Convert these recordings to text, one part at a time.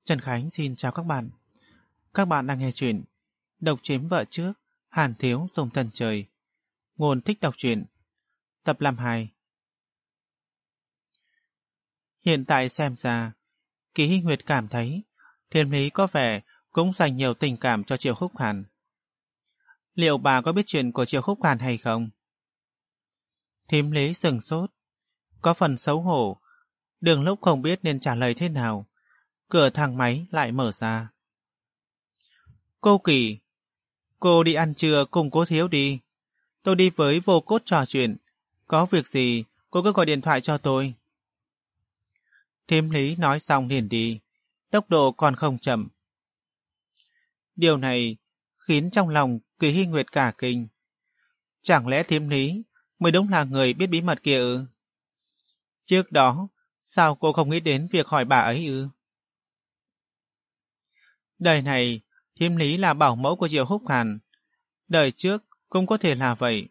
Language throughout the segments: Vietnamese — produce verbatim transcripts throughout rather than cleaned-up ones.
Trần Khánh xin chào các bạn. Các bạn đang nghe chuyện Độc chiếm vợ trước, Hàn thiếu dùng thần trời. Nguồn thích đọc truyện. Tập năm hai. Hiện tại xem ra, Kỳ Hy Nguyệt cảm thấy Thiên Lý có vẻ cũng dành nhiều tình cảm cho Triệu Khúc Hàn. Liệu bà có biết chuyện của Triệu Khúc Hàn hay không? Thím Lý sừng sốt, có phần xấu hổ, đường lúc không biết nên trả lời thế nào. Cửa thang máy lại mở ra. Cô Kỳ, cô đi ăn trưa cùng cô Thiếu đi. Tôi đi với Vô Cốt trò chuyện. Có việc gì, cô cứ gọi điện thoại cho tôi. Thím Lý nói xong liền đi, tốc độ còn không chậm. Điều này khiến trong lòng Kỳ Hy Nguyệt cả kinh. Chẳng lẽ thím Lý mới đúng là người biết bí mật kia ư? Trước đó, sao cô không nghĩ đến việc hỏi bà ấy ư? Đời này, thím Lý là bảo mẫu của Triệu Húc Hàn. Đời trước cũng có thể là vậy.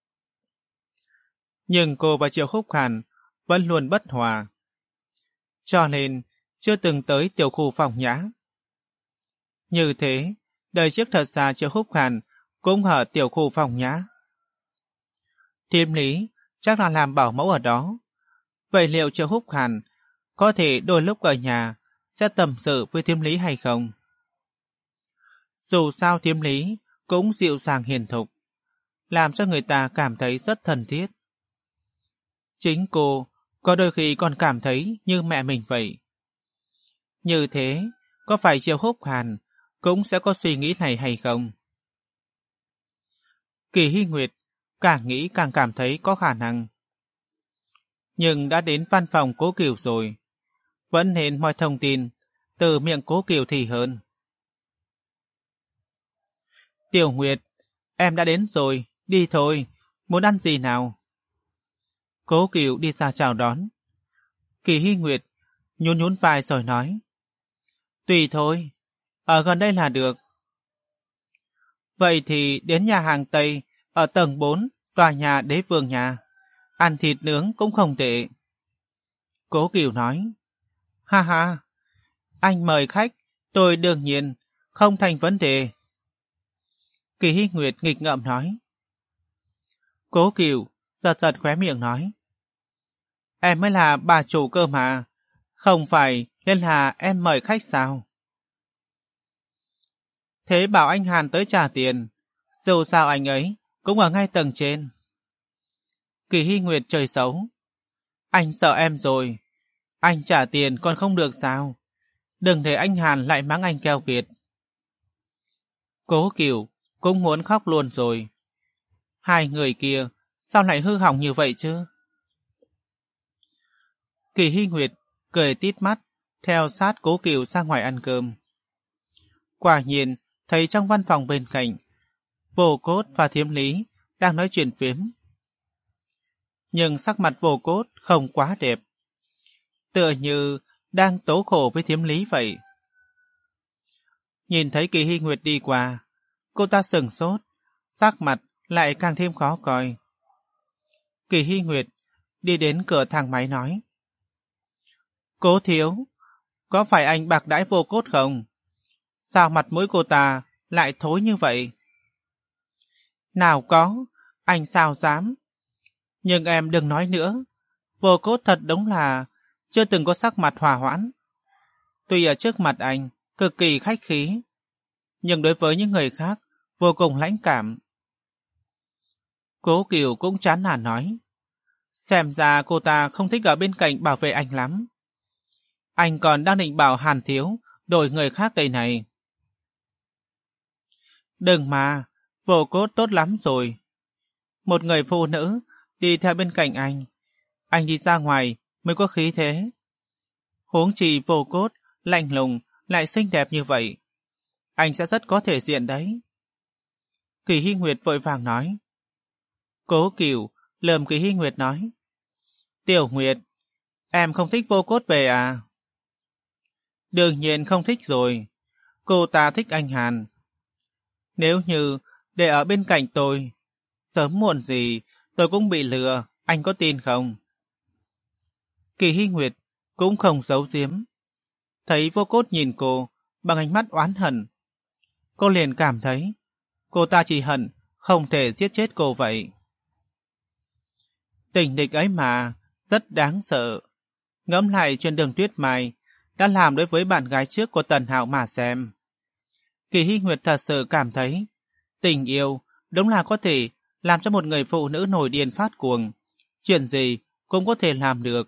Nhưng cô và Triệu Húc Hàn vẫn luôn bất hòa. Cho nên, chưa từng tới tiểu khu phòng nhã. Như thế, đời trước thật ra Triệu Húc Hàn cũng ở tiểu khu phòng nhã. Thím Lý chắc là làm bảo mẫu ở đó. Vậy liệu Triệu Húc Hàn có thể đôi lúc ở nhà sẽ tâm sự với thím Lý hay không? Dù sao thím Lý cũng dịu dàng hiền thục, làm cho người ta cảm thấy rất thân thiết. Chính cô có đôi khi còn cảm thấy như mẹ mình vậy. Như thế, có phải Triệu Húc Hàn cũng sẽ có suy nghĩ này hay không? Kỳ Hy Nguyệt càng nghĩ càng cảm thấy có khả năng. Nhưng đã đến văn phòng Cố Kiều rồi, vẫn nên mọi thông tin từ miệng Cố Kiều thì hơn. Tiểu Nguyệt, em đã đến rồi, đi thôi, muốn ăn gì nào? Cố Kiều đi ra chào đón. Kỳ Hy Nguyệt nhún nhún vai rồi nói, tùy thôi, ở gần đây là được. Vậy thì đến nhà hàng Tây ở tầng bốn, tòa nhà Đế Vương nhà. Ăn thịt nướng cũng không tệ. Cố Kiều nói, ha ha, anh mời khách, tôi đương nhiên, không thành vấn đề. Kỳ Hy Nguyệt nghịch ngợm nói. Cố Kiều giật giật khóe miệng nói, em mới là bà chủ cơ mà, không phải nên là em mời khách sao? Thế bảo anh Hàn tới trả tiền, dù sao anh ấy cũng ở ngay tầng trên. Kỳ Hy Nguyệt chơi xấu, anh sợ em rồi, anh trả tiền còn không được sao? Đừng để anh Hàn lại mắng anh keo kiệt. Cố Kiều cũng muốn khóc luôn rồi. Hai người kia sao lại hư hỏng như vậy chứ? Kỳ Hy Nguyệt cười tít mắt, theo sát Cố Kiều ra ngoài ăn cơm. Quả nhiên, thấy trong văn phòng bên cạnh, Vô Cốt và Thiếm Lý đang nói chuyện phiếm. Nhưng sắc mặt Vô Cốt không quá đẹp, tựa như đang tố khổ với Thiếm Lý vậy. Nhìn thấy Kỳ Hy Nguyệt đi qua, cô ta sừng sốt, sắc mặt lại càng thêm khó coi. Kỳ Hy Nguyệt đi đến cửa thang máy nói, Cố thiếu, có phải anh bạc đãi Vô Cốt không? Sao mặt mũi cô ta lại thối như vậy? Nào có, anh sao dám. Nhưng em đừng nói nữa, Vô Cốt thật đúng là chưa từng có sắc mặt hòa hoãn. Tuy ở trước mặt anh cực kỳ khách khí, nhưng đối với những người khác vô cùng lãnh cảm. Cố Kiều cũng chán nản nói, xem ra cô ta không thích ở bên cạnh bảo vệ anh lắm. Anh còn đang định bảo Hàn thiếu đổi người khác đây này. Đừng mà, Vô Cốt tốt lắm rồi. Một người phụ nữ đi theo bên cạnh anh, anh đi ra ngoài mới có khí thế. Huống chi Vô Cốt lạnh lùng lại xinh đẹp như vậy, anh sẽ rất có thể diện đấy. Kỳ Hy Nguyệt vội vàng nói. Cố Kiều lườm Kỳ Hy Nguyệt nói, Tiểu Nguyệt, em không thích Vô Cốt về à? Đương nhiên không thích rồi, cô ta thích anh Hàn. Nếu như để ở bên cạnh tôi, sớm muộn gì tôi cũng bị lừa, anh có tin không? Kỳ Hy Nguyệt cũng không giấu giếm. Thấy Vô Cốt nhìn cô bằng ánh mắt oán hận, cô liền cảm thấy cô ta chỉ hận không thể giết chết cô vậy. Tình địch ấy mà, rất đáng sợ. Ngẫm lại chuyện Đường Tuyết Mai đã làm đối với bạn gái trước của Tần Hạo mà xem. Kỳ Hy Nguyệt thật sự cảm thấy tình yêu đúng là có thể làm cho một người phụ nữ nổi điên phát cuồng. Chuyện gì cũng có thể làm được.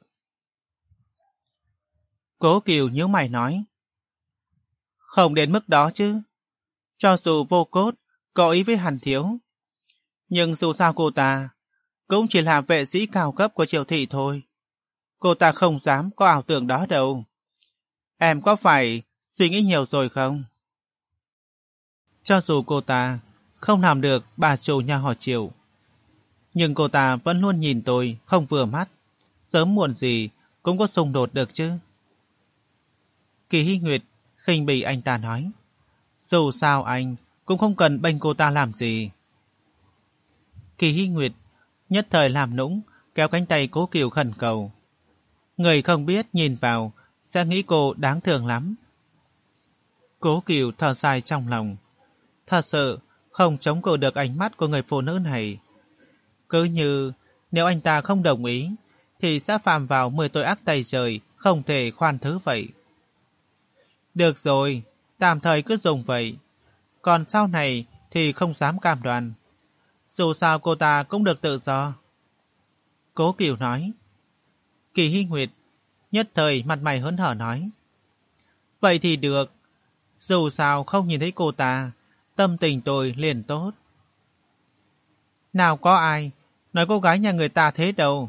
Cố Kiều nhíu mày nói. Không đến mức đó chứ. Cho dù Vô Cốt có ý với Hàn Thiếu, nhưng dù sao cô ta cũng chỉ là vệ sĩ cao cấp của Triệu Thị thôi. Cô ta không dám có ảo tưởng đó đâu. Em có phải suy nghĩ nhiều rồi không? Cho dù cô ta không làm được bà chủ nhà họ Triệu, nhưng cô ta vẫn luôn nhìn tôi không vừa mắt. Sớm muộn gì cũng có xung đột được chứ. Kỳ Hy Nguyệt khinh bỉ anh ta nói. Dù sao anh cũng không cần bênh cô ta làm gì. Kỳ Hy Nguyệt nhất thời làm nũng, kéo cánh tay Cố Kiều khẩn cầu. Người không biết nhìn vào sẽ nghĩ cô đáng thương lắm. Cố Kiều thở dài trong lòng. Thật sự không chống cự được ánh mắt của người phụ nữ này. Cứ như nếu anh ta không đồng ý thì sẽ phạm vào mười tội ác tày trời, không thể khoan thứ vậy. Được rồi, tạm thời cứ dùng vậy. Còn sau này thì không dám cam đoan. Dù sao cô ta cũng được tự do. Cố Kiều nói. Kỳ Hy Nguyệt nhất thời mặt mày hớn hở nói. Vậy thì được. Dù sao không nhìn thấy cô ta, tâm tình tôi liền tốt. Nào có ai nói cô gái nhà người ta thế đâu.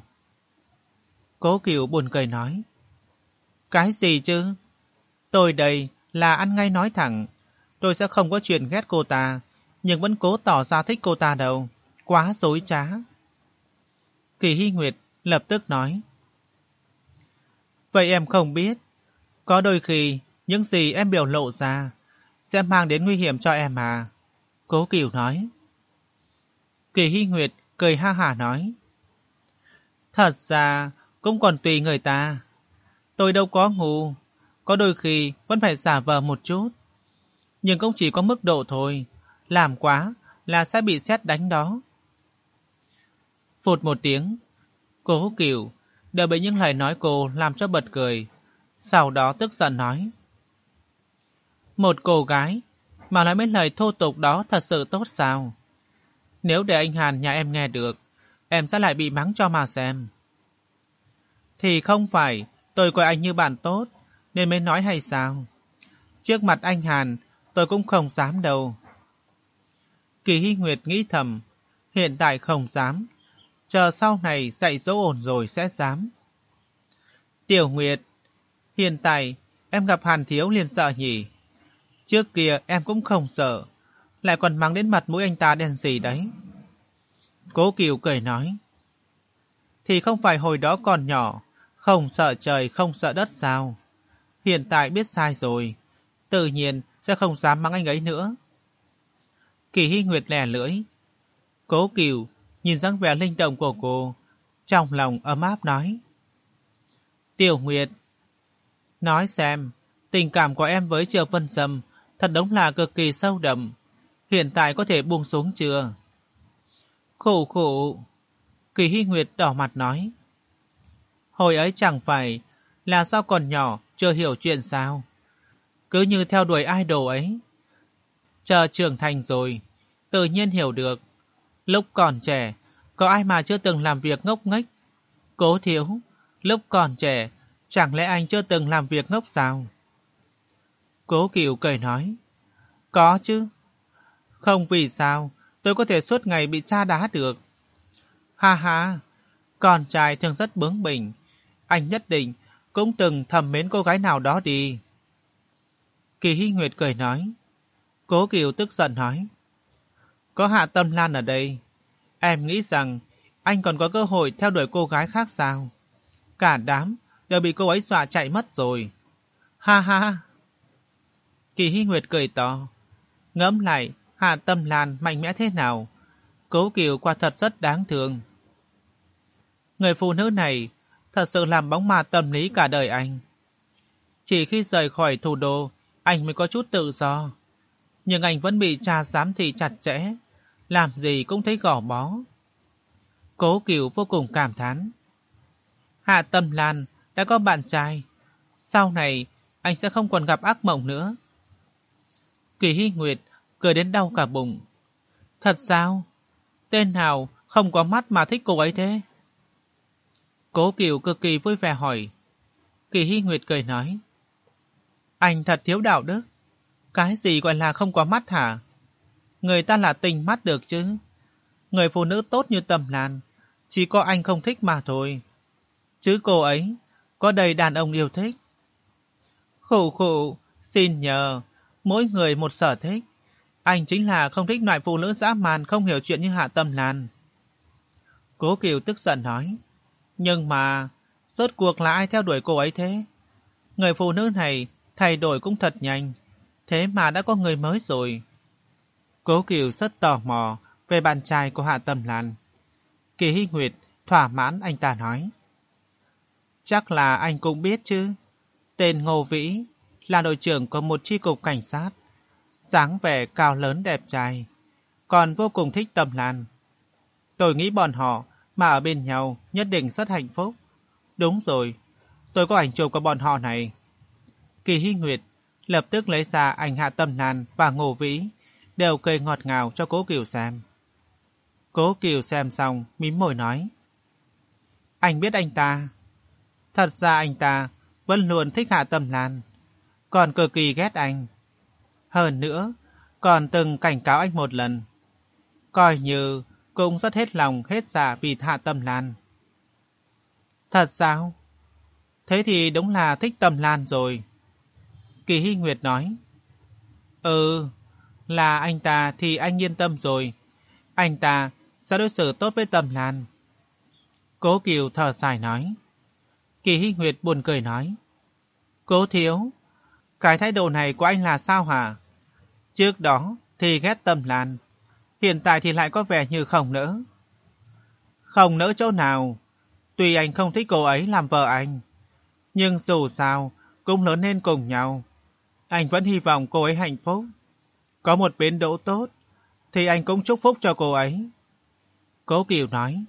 Cố Kiều buồn cười nói. Cái gì chứ? Tôi đây là ăn ngay nói thẳng. Tôi sẽ không có chuyện ghét cô ta, nhưng vẫn cố tỏ ra thích cô ta đâu. Quá dối trá. Kỳ Hy Nguyệt lập tức nói. Vậy em không biết, có đôi khi những gì em biểu lộ ra sẽ mang đến nguy hiểm cho em à? Cố Kiều nói. Kỳ Hy Nguyệt cười ha hả nói. Thật ra cũng còn tùy người ta. Tôi đâu có ngu, có đôi khi vẫn phải giả vờ một chút. Nhưng cũng chỉ có mức độ thôi, làm quá là sẽ bị sét đánh đó. Phụt một tiếng, Cố Kiều đều bị những lời nói cô làm cho bật cười. Sau đó tức giận nói. Một cô gái mà nói mấy lời thô tục đó thật sự tốt sao? Nếu để anh Hàn nhà em nghe được, em sẽ lại bị mắng cho mà xem. Thì không phải tôi coi anh như bạn tốt nên mới nói hay sao? Trước mặt anh Hàn tôi cũng không dám đâu. Kỳ Hy Nguyệt nghĩ thầm, hiện tại không dám, chờ sau này dạy dỗ ổn rồi sẽ dám. Tiểu Nguyệt, hiện tại em gặp Hàn Thiếu liền sợ nhỉ? Trước kia em cũng không sợ, lại còn mắng đến mặt mũi anh ta đen gì đấy. Cố Kiều cười nói. Thì không phải hồi đó còn nhỏ, không sợ trời không sợ đất sao? Hiện tại biết sai rồi, tự nhiên sẽ không dám mắng anh ấy nữa. Kỳ Hy Nguyệt lè lưỡi. Cố Kiều nhìn dáng vẻ linh động của cô, trong lòng ấm áp nói. Tiểu Nguyệt, nói xem, tình cảm của em với Triệu Vân Sâm thật đúng là cực kỳ sâu đậm. Hiện tại có thể buông xuống chưa? Khổ khổ. Kỳ Hy Nguyệt đỏ mặt nói. Hồi ấy chẳng phải là sao còn nhỏ chưa hiểu chuyện sao? Cứ như theo đuổi idol ấy. Chờ trưởng thành rồi, tự nhiên hiểu được. Lúc còn trẻ, có ai mà chưa từng làm việc ngốc nghếch? Cố Thiếu, lúc còn trẻ, chẳng lẽ anh chưa từng làm việc ngốc sao? Cố Kiều cười nói. Có chứ. Không vì sao tôi có thể suốt ngày bị tra đá được. Ha ha, con trai thường rất bướng bỉnh. Anh nhất định cũng từng thầm mến cô gái nào đó đi. Kỳ Hy Nguyệt cười nói. Cố Kiều tức giận nói. Có Hạ Tâm Lan ở đây, em nghĩ rằng anh còn có cơ hội theo đuổi cô gái khác sao? Cả đám đều bị cô ấy dọa chạy mất rồi. Ha ha. Kỳ Hy Nguyệt cười to. Ngẫm lại Hạ Tâm Lan mạnh mẽ thế nào, Cố Kiều quả thật rất đáng thương. Người phụ nữ này thật sự làm bóng ma tâm lý cả đời anh. Chỉ khi rời khỏi thủ đô, anh mới có chút tự do. Nhưng anh vẫn bị cha giám thị chặt chẽ, làm gì cũng thấy gò bó. Cố Cửu vô cùng cảm thán. Hạ Tâm Lan đã có bạn trai, sau này anh sẽ không còn gặp ác mộng nữa. Kỳ Hy Nguyệt cười đến đau cả bụng. Thật sao? Tên nào không có mắt mà thích cô ấy thế? Cố Cửu cực kỳ vui vẻ hỏi. Kỳ Hy Nguyệt cười nói. Anh thật thiếu đạo đức. Cái gì gọi là không có mắt hả? Người ta là tình mắt được chứ. Người phụ nữ tốt như Tâm Lan, chỉ có anh không thích mà thôi. Chứ cô ấy có đầy đàn ông yêu thích. Khụ khụ, xin nhờ, mỗi người một sở thích. Anh chính là không thích loại phụ nữ dã man không hiểu chuyện như Hạ Tâm Lan. Cố Cửu tức giận nói. Nhưng mà, rốt cuộc là ai theo đuổi cô ấy thế? Người phụ nữ này thay đổi cũng thật nhanh, thế mà đã có người mới rồi. Cố Cửu rất tò mò về bạn trai của Hạ Tâm Lan. Kỳ Hy Nguyệt thỏa mãn anh ta nói. Chắc là anh cũng biết chứ. Tên Ngô Vĩ là đội trưởng của một chi cục cảnh sát, dáng vẻ cao lớn đẹp trai, còn vô cùng thích Tâm Lan. Tôi nghĩ bọn họ mà ở bên nhau nhất định rất hạnh phúc. Đúng rồi, tôi có ảnh chụp của bọn họ này. Kỳ Hy Nguyệt lập tức lấy ra ảnh Hạ Tâm Lan và Ngô Vĩ, đều cười ngọt ngào cho Cố Cửu xem. Cố Cửu xem xong mím môi nói. Anh biết anh ta. Thật ra anh ta vẫn luôn thích Hạ Tâm Lan, còn cực kỳ ghét anh. Hơn nữa, còn từng cảnh cáo anh một lần. Coi như cũng rất hết lòng hết dạ vì Hạ Tâm Lan. Thật sao? Thế thì đúng là thích Tâm Lan rồi. Kỳ Hy Nguyệt nói. Ừ, là anh ta thì anh yên tâm rồi. Anh ta sẽ đối xử tốt với Tâm Lan. Cố Cửu thở dài nói. Kỳ Hy Nguyệt buồn cười nói. Cố thiếu, cái thái độ này của anh là sao hả? Trước đó thì ghét Tâm Lan, hiện tại thì lại có vẻ như không nỡ. Không nỡ chỗ nào? Tuy anh không thích cô ấy làm vợ anh, nhưng dù sao cũng lớn lên cùng nhau. Anh vẫn hy vọng cô ấy hạnh phúc. Có một biến đỗ tốt thì anh cũng chúc phúc cho cô ấy. Cố Cửu nói.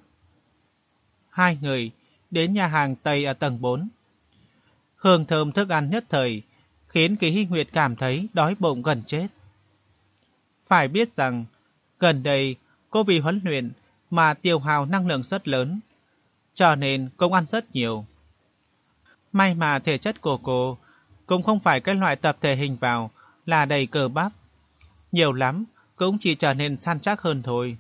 Hai người đến nhà hàng Tây ở tầng bốn. Hương thơm thức ăn nhất thời khiến Kỳ Hy Nguyệt cảm thấy đói bụng gần chết. Phải biết rằng gần đây cô vì huấn luyện mà tiêu hao năng lượng rất lớn, cho nên cũng ăn rất nhiều. May mà thể chất của cô cũng không phải cái loại tập thể hình vào là đầy cơ bắp, nhiều lắm cũng chỉ trở nên săn chắc hơn thôi.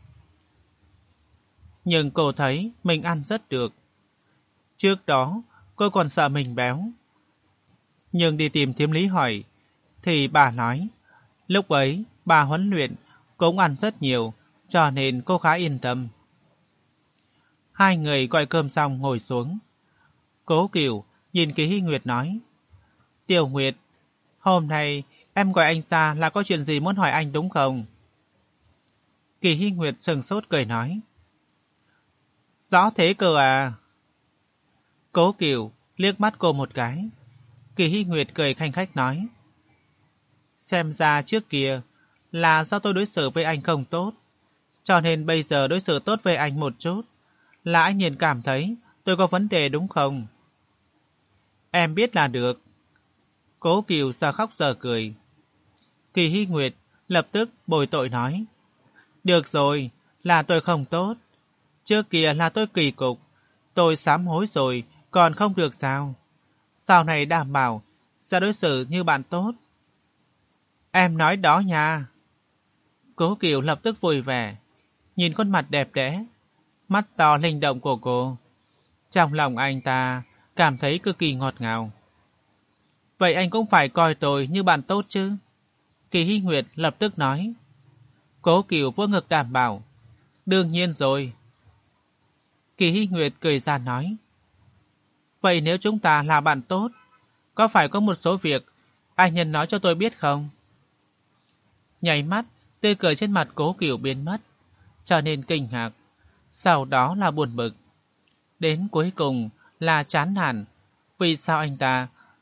Nhưng cô thấy mình ăn rất được. Trước đó cô còn sợ mình béo, nhưng đi tìm Thiếm Lý hỏi thì bà nói lúc ấy bà huấn luyện cũng ăn rất nhiều, cho nên cô khá yên tâm. Hai người gọi cơm xong ngồi xuống. Cố Cửu nhìn Kỳ Hy Nguyệt nói. Tiểu Nguyệt, hôm nay em gọi anh ra là có chuyện gì muốn hỏi anh đúng không? Kỳ Hy Nguyệt sừng sốt cười nói. Rõ thế cơ à? Cố Cửu liếc mắt cô một cái. Kỳ Hy Nguyệt cười khanh khách nói. Xem ra trước kia là do tôi đối xử với anh không tốt, cho nên bây giờ đối xử tốt với anh một chút là anh liền cảm thấy tôi có vấn đề đúng không? Em biết là được. Cố Cửu giờ khóc giờ cười. Kỳ Hy Nguyệt lập tức bồi tội nói. Được rồi, là tôi không tốt. Trước kia là tôi kỳ cục, tôi sám hối rồi, còn không được sao? Sau này đảm bảo sẽ đối xử như bạn tốt. Em nói đó nha. Cố Cửu lập tức vui vẻ, nhìn khuôn mặt đẹp đẽ, mắt to linh động của cô. Trong lòng anh ta cảm thấy cực kỳ ngọt ngào. Vậy anh cũng phải coi tôi như bạn tốt chứ? Kỳ Hy Nguyệt lập tức nói. Cố Cửu vỗ ngực đảm bảo. Đương nhiên rồi. Kỳ Hy Nguyệt cười ra nói. Vậy nếu chúng ta là bạn tốt, có phải có một số việc anh nhân nói cho tôi biết không? Nháy mắt, tươi cười trên mặt Cố Cửu biến mất, trở nên kinh ngạc, sau đó là buồn bực. Đến cuối cùng là chán nản, vì sao anh ta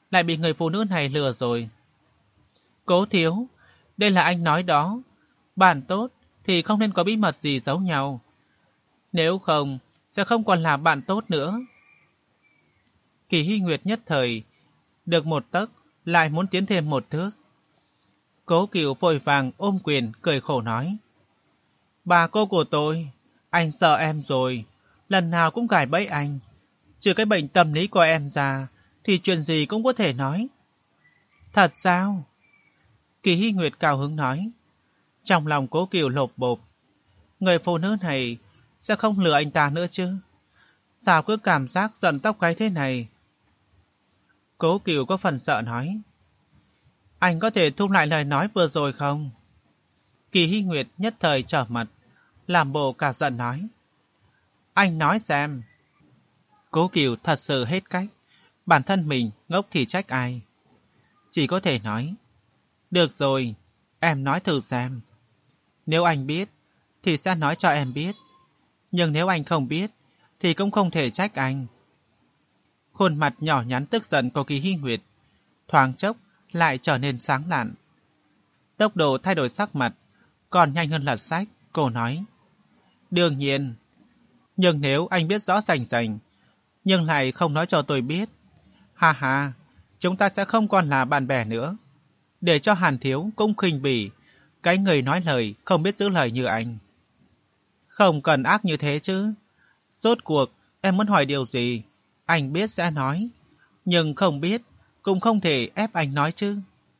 lại bị người phụ nữ này lừa rồi. Cố thiếu, đây là anh nói đó. Bạn tốt thì không nên có bí mật gì giấu nhau. Nếu không, sẽ không còn là bạn tốt nữa. Kỳ Hy Nguyệt nhất thời, được một tấc, lại muốn tiến thêm một thước. Cố Cửu vội vàng ôm quyền, cười khổ nói. Bà cô của tôi, anh sợ em rồi, lần nào cũng gài bẫy anh. Trừ cái bệnh tâm lý của em ra, thì chuyện gì cũng có thể nói. Thật sao? Kỳ Hy Nguyệt cao hứng nói. Trong lòng Cố Cửu lột bột. Người phụ nữ này sẽ không lừa anh ta nữa chứ? Sao cứ cảm giác giận tóc gáy thế này? Cố Cửu có phần sợ nói. Anh có thể thu lại lời nói vừa rồi không? Kỳ Hy Nguyệt nhất thời trở mặt, làm bộ cả giận nói. Anh nói xem. Cố Cửu thật sự hết cách. Bản thân mình ngốc thì trách ai? Chỉ có thể nói. Được rồi, em nói thử xem. Nếu anh biết, thì sẽ nói cho em biết. Nhưng nếu anh không biết, thì cũng không thể trách anh. Khuôn mặt nhỏ nhắn tức giận của Kỳ Hy Nguyệt thoáng chốc lại trở nên sáng lạn. Tốc độ thay đổi sắc mặt còn nhanh hơn lật sách. Cô nói. Đương nhiên. Nhưng nếu anh biết rõ rành rành, nhưng lại không nói cho tôi biết, ha ha, chúng ta sẽ không còn là bạn bè nữa. Để cho Hàn Thiếu cũng khinh bỉ cái người nói lời không biết giữ lời như anh. Không cần ác như thế chứ. Rốt cuộc em muốn hỏi điều gì, anh biết sẽ nói, nhưng không biết cũng không thể ép anh nói chứ.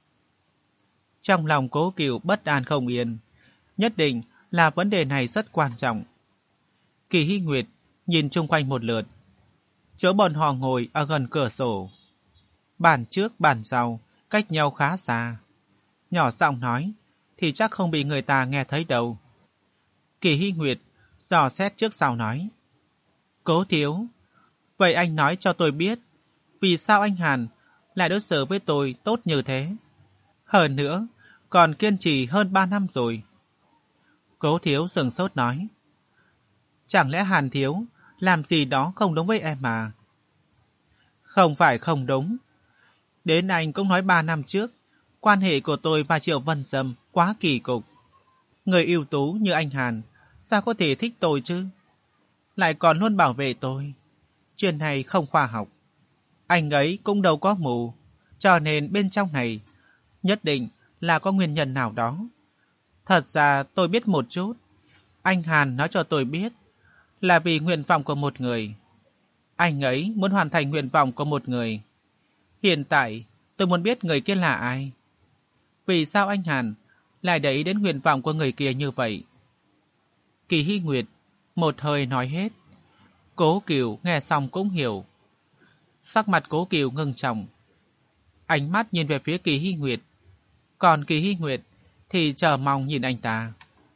Trong lòng Cố Cửu bất an không yên. Nhất định là vấn đề này rất quan trọng. Kỳ Hy Nguyệt nhìn chung quanh một lượt. Chỗ bọn họ ngồi ở gần cửa sổ. Bàn trước bàn sau cách nhau khá xa. Nhỏ giọng nói thì chắc không bị người ta nghe thấy đâu. Kỳ Hy Nguyệt dò xét trước sau nói. Cố thiếu, vậy anh nói cho tôi biết, vì sao anh Hàn lại đối xử với tôi tốt như thế? Hơn nữa, còn kiên trì hơn ba năm rồi. Cố thiếu sừng sốt nói. Chẳng lẽ Hàn thiếu làm gì đó không đúng với em mà? Không phải không đúng. Đến anh cũng nói ba năm trước, quan hệ của tôi và Triệu Vân Sâm quá kỳ cục. Người ưu tú như anh Hàn, sao có thể thích tôi chứ? Lại còn luôn bảo vệ tôi. Chuyện này không khoa học. Anh ấy cũng đâu có mù, cho nên bên trong này nhất định là có nguyên nhân nào đó. Thật ra tôi biết một chút. Anh Hàn nói cho tôi biết là vì nguyện vọng của một người. Anh ấy muốn hoàn thành nguyện vọng của một người. Hiện tại tôi muốn biết người kia là ai. Vì sao anh Hàn lại để ý đến nguyện vọng của người kia như vậy? Kỳ Hy Nguyệt một hơi nói hết. Cố Cửu nghe xong cũng hiểu. Sắc mặt Cố Cửu ngưng trọng. Ánh mắt nhìn về phía Kỳ Hy Nguyệt. Còn Kỳ Hy Nguyệt thì chờ mong nhìn anh ta.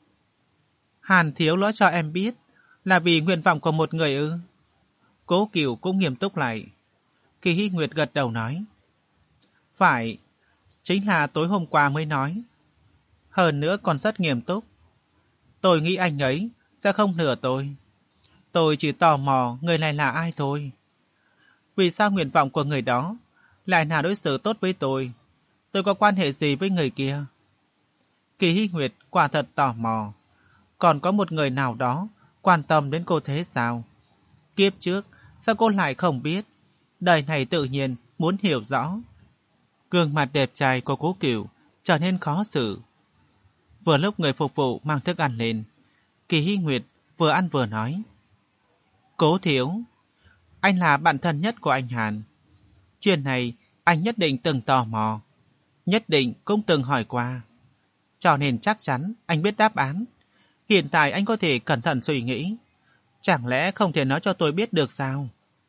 Hàn thiếu nói cho em biết là vì nguyện vọng của một người ư? Cố Cửu cũng nghiêm túc lại. Kỳ Hy Nguyệt gật đầu nói. Phải, chính là tối hôm qua mới nói. Hơn nữa còn rất nghiêm túc. Tôi nghĩ anh ấy sẽ không lừa tôi. Tôi chỉ tò mò người này là ai thôi. Vì sao nguyện vọng của người đó lại là đối xử tốt với tôi? Tôi có quan hệ gì với người kia? Kỳ Hy Nguyệt quả thật tò mò. Còn có một người nào đó quan tâm đến cô thế sao? Kiếp trước sao cô lại không biết? Đời này tự nhiên muốn hiểu rõ. Gương mặt đẹp trai của Cố Cửu trở nên khó xử. Vừa lúc người phục vụ mang thức ăn lên, Kỳ Hy Nguyệt vừa ăn vừa nói. Cố thiếu, anh là bạn thân nhất của anh Hàn. Chuyện này anh nhất định từng tò mò, nhất định cũng từng hỏi qua. Cho nên chắc chắn anh biết đáp án. Hiện tại anh có thể cẩn thận suy nghĩ. Chẳng lẽ không thể nói cho tôi biết được sao?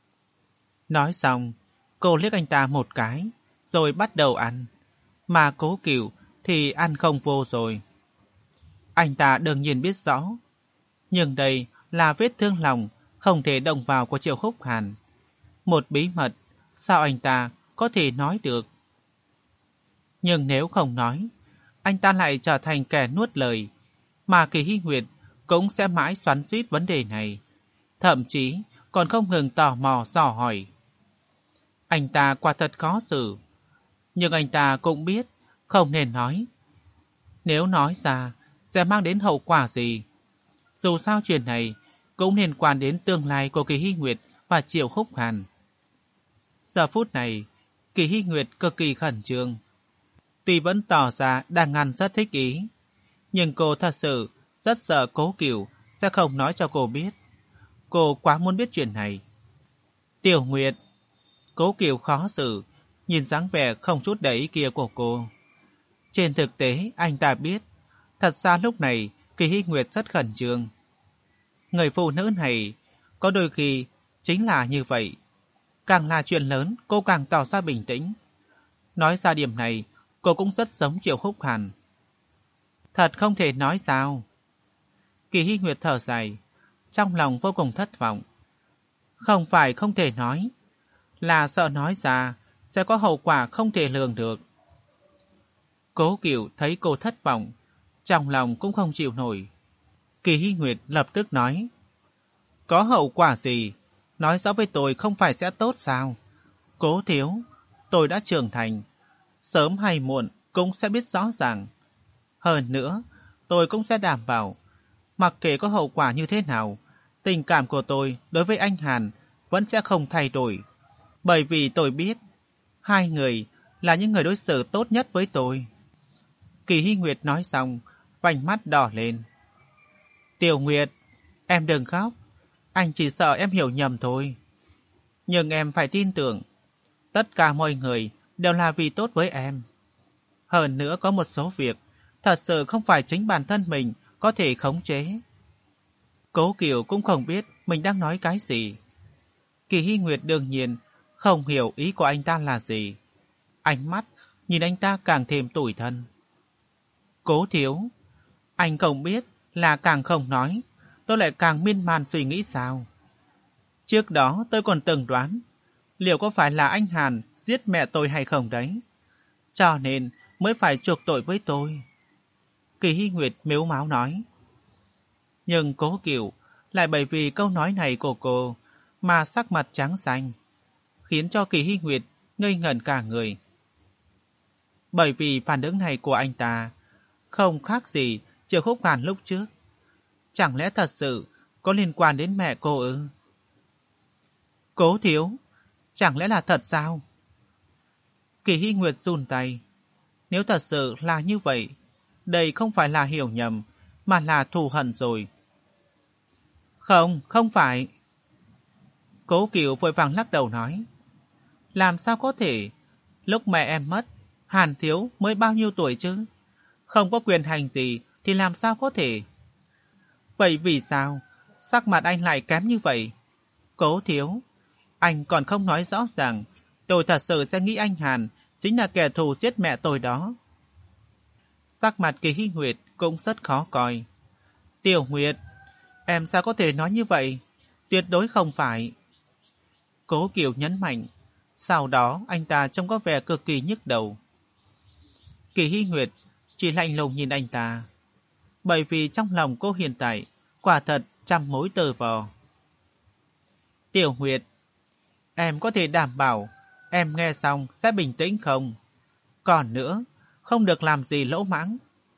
Nói xong, cô liếc anh ta một cái, rồi bắt đầu ăn. Mà Cố Cửu thì ăn không vô rồi. Anh ta đương nhiên biết rõ. Nhưng đây là vết thương lòng không thể động vào của Triệu Khúc Hàn. Một bí mật, sao anh ta có thể nói được? Nhưng nếu không nói, anh ta lại trở thành kẻ nuốt lời. Mà Kỳ Hy Nguyệt cũng sẽ mãi xoắn xuýt vấn đề này. Thậm chí còn không ngừng tò mò dò hỏi. Anh ta quả thật khó xử, nhưng anh ta cũng biết không nên nói. Nếu nói ra, sẽ mang đến hậu quả gì? Dù sao chuyện này cũng liên quan đến tương lai của Kỳ Hy Nguyệt và Triệu Khúc Hàn. Giờ phút này, Kỳ Hy Nguyệt cực kỳ khẩn trương. Tuy vẫn tỏ ra đang ngăn rất thích ý, nhưng cô thật sự rất sợ Cố Cửu sẽ không nói cho cô biết. Cô quá muốn biết chuyện này. Tiểu Nguyệt, Cố Cửu khó xử, nhìn dáng vẻ không chút để ý kia của cô. Trên thực tế, anh ta biết, thật ra lúc này Kỳ Hy Nguyệt rất khẩn trương. Người phụ nữ này có đôi khi chính là như vậy. Càng là chuyện lớn, cô càng tỏ ra bình tĩnh. Nói ra điểm này, cô cũng rất giống Triệu Khúc Hàn. Thật không thể nói sao. Kỳ Hy Nguyệt thở dài, trong lòng vô cùng thất vọng. Không phải không thể nói, là sợ nói ra sẽ có hậu quả không thể lường được. Cố Cửu thấy cô thất vọng, trong lòng cũng không chịu nổi. Kỳ Hy Nguyệt lập tức nói, có hậu quả gì? Nói rõ với tôi không phải sẽ tốt sao? Cố thiếu, tôi đã trưởng thành, sớm hay muộn cũng sẽ biết rõ ràng. Hơn nữa, tôi cũng sẽ đảm bảo, mặc kệ có hậu quả như thế nào, tình cảm của tôi đối với anh Hàn vẫn sẽ không thay đổi. Bởi vì tôi biết, hai người là những người đối xử tốt nhất với tôi. Kỳ Hy Nguyệt nói xong, vành mắt đỏ lên. Tiểu Nguyệt, em đừng khóc. Anh chỉ sợ em hiểu nhầm thôi. Nhưng em phải tin tưởng, tất cả mọi người đều là vì tốt với em. Hơn nữa có một số việc, thật sự không phải chính bản thân mình có thể khống chế. Cố Kiều cũng không biết mình đang nói cái gì. Kỳ Hy Nguyệt đương nhiên không hiểu ý của anh ta là gì. Ánh mắt nhìn anh ta càng thêm tủi thân. Cố thiếu, anh không biết là càng không nói, tôi lại càng miên man suy nghĩ sao. Trước đó tôi còn từng đoán, liệu có phải là anh Hàn giết mẹ tôi hay không đấy. Cho nên mới phải chuộc tội với tôi. Kỳ Hy Nguyệt mếu máo nói. Nhưng Cố Kiều lại bởi vì câu nói này của cô mà sắc mặt trắng xanh, khiến cho Kỳ Hy Nguyệt ngây ngẩn cả người. Bởi vì phản ứng này của anh ta không khác gì Triệu Khúc Hàn lúc trước. Chẳng lẽ thật sự có liên quan đến mẹ cô ư? Cố thiếu, chẳng lẽ là thật sao? Kỳ Hy Nguyệt run tay. Nếu thật sự là như vậy, đây không phải là hiểu nhầm, mà là thù hận rồi. Không, không phải. Cố Kiều vội vàng lắc đầu nói. Làm sao có thể? Lúc mẹ em mất, Hàn thiếu mới bao nhiêu tuổi chứ? Không có quyền hành gì thì làm sao có thể? Vậy vì sao sắc mặt anh lại kém như vậy? Cố thiếu, anh còn không nói rõ ràng, tôi thật sự sẽ nghĩ anh Hàn chính là kẻ thù giết mẹ tôi đó. Sắc mặt Kỳ Hy Nguyệt cũng rất khó coi. Tiểu Nguyệt, em sao có thể nói như vậy? Tuyệt đối không phải. Cố Kiều nhấn mạnh. Sau đó anh ta trông có vẻ cực kỳ nhức đầu. Kỳ Hy Nguyệt chỉ lạnh lùng nhìn anh ta, bởi vì trong lòng cô hiện tại quả thật trăm mối tơ vò. Tiểu Nguyệt, em có thể đảm bảo em nghe xong sẽ bình tĩnh không? Còn nữa, không được làm gì lỗ mãng.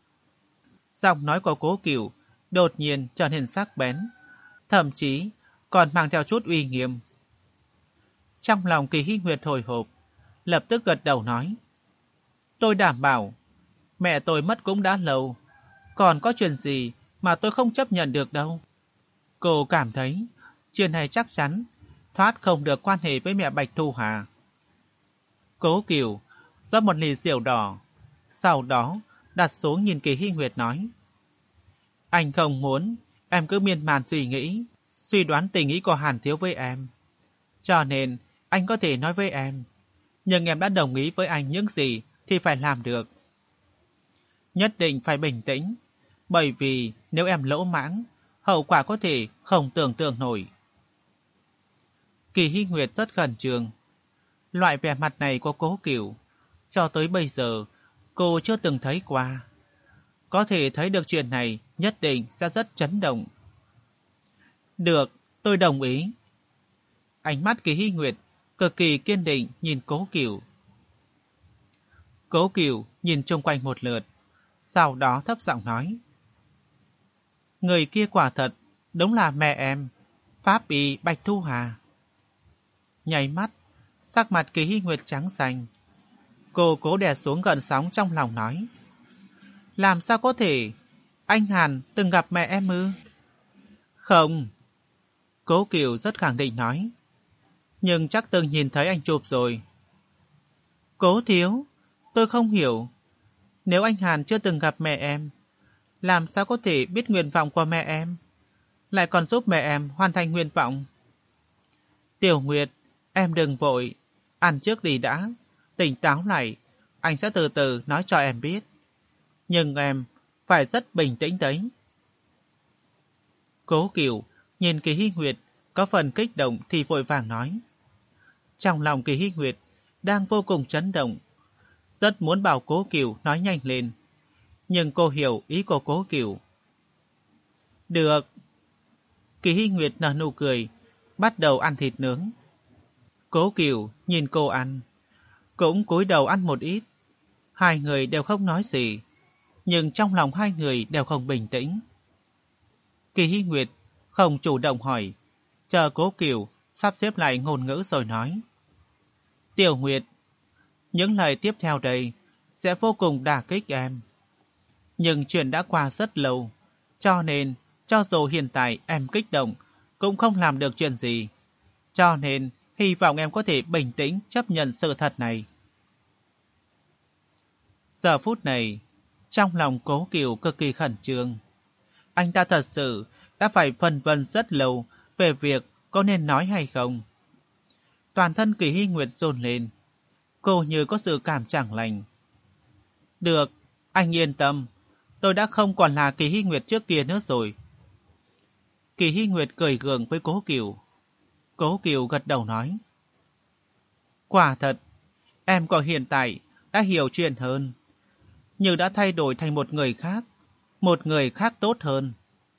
Giọng nói của Cố Kiều đột nhiên trở nên sắc bén, thậm chí còn mang theo chút uy nghiêm. Trong lòng Kỳ Hy Nguyệt hồi hộp, lập tức gật đầu nói. Tôi đảm bảo, mẹ tôi mất cũng đã lâu, còn có chuyện gì mà tôi không chấp nhận được đâu. Cô cảm thấy chuyện này chắc chắn thoát không được quan hệ với mẹ Bạch Thu Hà. Cố Kiều rót một ly rượu đỏ, sau đó đặt xuống nhìn Kỳ Hy Nguyệt nói. Anh không muốn em cứ miên man suy nghĩ, suy đoán tình ý của Hàn thiếu với em. Cho nên anh có thể nói với em, nhưng em đã đồng ý với anh những gì thì phải làm được. Nhất định phải bình tĩnh, bởi vì nếu em lỗ mãng, hậu quả có thể không tưởng tượng nổi. Kỳ Hy Nguyệt rất khẩn trương. Loại vẻ mặt này của Cố Kiều, cho tới bây giờ cô chưa từng thấy qua. Có thể thấy được chuyện này nhất định sẽ rất chấn động. Được, tôi đồng ý. Ánh mắt Kỳ Hy Nguyệt cực kỳ kiên định nhìn Cố Cửu. Cố Cửu nhìn chung quanh một lượt, sau đó thấp giọng nói. Người kia quả thật, đúng là mẹ em, Pháp y Bạch Thu Hà. Nháy mắt, sắc mặt Kỳ Hy Nguyệt trắng xanh. Cô cố đè xuống gợn sóng trong lòng nói. Làm sao có thể? Anh Hàn từng gặp mẹ em ư? Không. Cố Cửu rất khẳng định nói. Nhưng chắc từng nhìn thấy anh chụp rồi. Cố thiếu, tôi không hiểu. Nếu anh Hàn chưa từng gặp mẹ em, làm sao có thể biết nguyện vọng của mẹ em, lại còn giúp mẹ em hoàn thành nguyện vọng? Tiểu Nguyệt, em đừng vội, ăn trước đi đã, tỉnh táo lại, anh sẽ từ từ nói cho em biết. Nhưng em phải rất bình tĩnh đấy. Cố Cửu nhìn Kỳ Hy Nguyệt có phần kích động thì vội vàng nói. Trong lòng Kỳ Hy Nguyệt đang vô cùng chấn động, rất muốn bảo Cố Cửu nói nhanh lên, nhưng cô hiểu ý của Cố Cửu. Được. Kỳ Hy Nguyệt nở nụ cười, bắt đầu ăn thịt nướng. Cố Cửu nhìn cô ăn, cũng cúi đầu ăn một ít. Hai người đều không nói gì, nhưng trong lòng hai người đều không bình tĩnh. Kỳ Hy Nguyệt không chủ động hỏi, chờ Cố Cửu sắp xếp lại ngôn ngữ rồi nói. Tiểu Nguyệt, những lời tiếp theo đây sẽ vô cùng đả kích em. Nhưng chuyện đã qua rất lâu, cho nên cho dù hiện tại em kích động cũng không làm được chuyện gì. Cho nên hy vọng em có thể bình tĩnh chấp nhận sự thật này. Giờ phút này, trong lòng Cố Cửu cực kỳ khẩn trương. Anh ta thật sự đã phải phân vân rất lâu về việc có nên nói hay không. Toàn thân Kỳ Hy Nguyệt run lên, cô như có sự cảm chẳng lành. Được, anh yên tâm, tôi đã không còn là Kỳ Hy Nguyệt trước kia nữa rồi. Kỳ Hy Nguyệt cười gượng với Cố Cửu. Cố Cửu gật đầu nói. Quả thật, em còn hiện tại đã hiểu chuyện hơn, nhưng đã thay đổi thành một người khác, một người khác tốt hơn.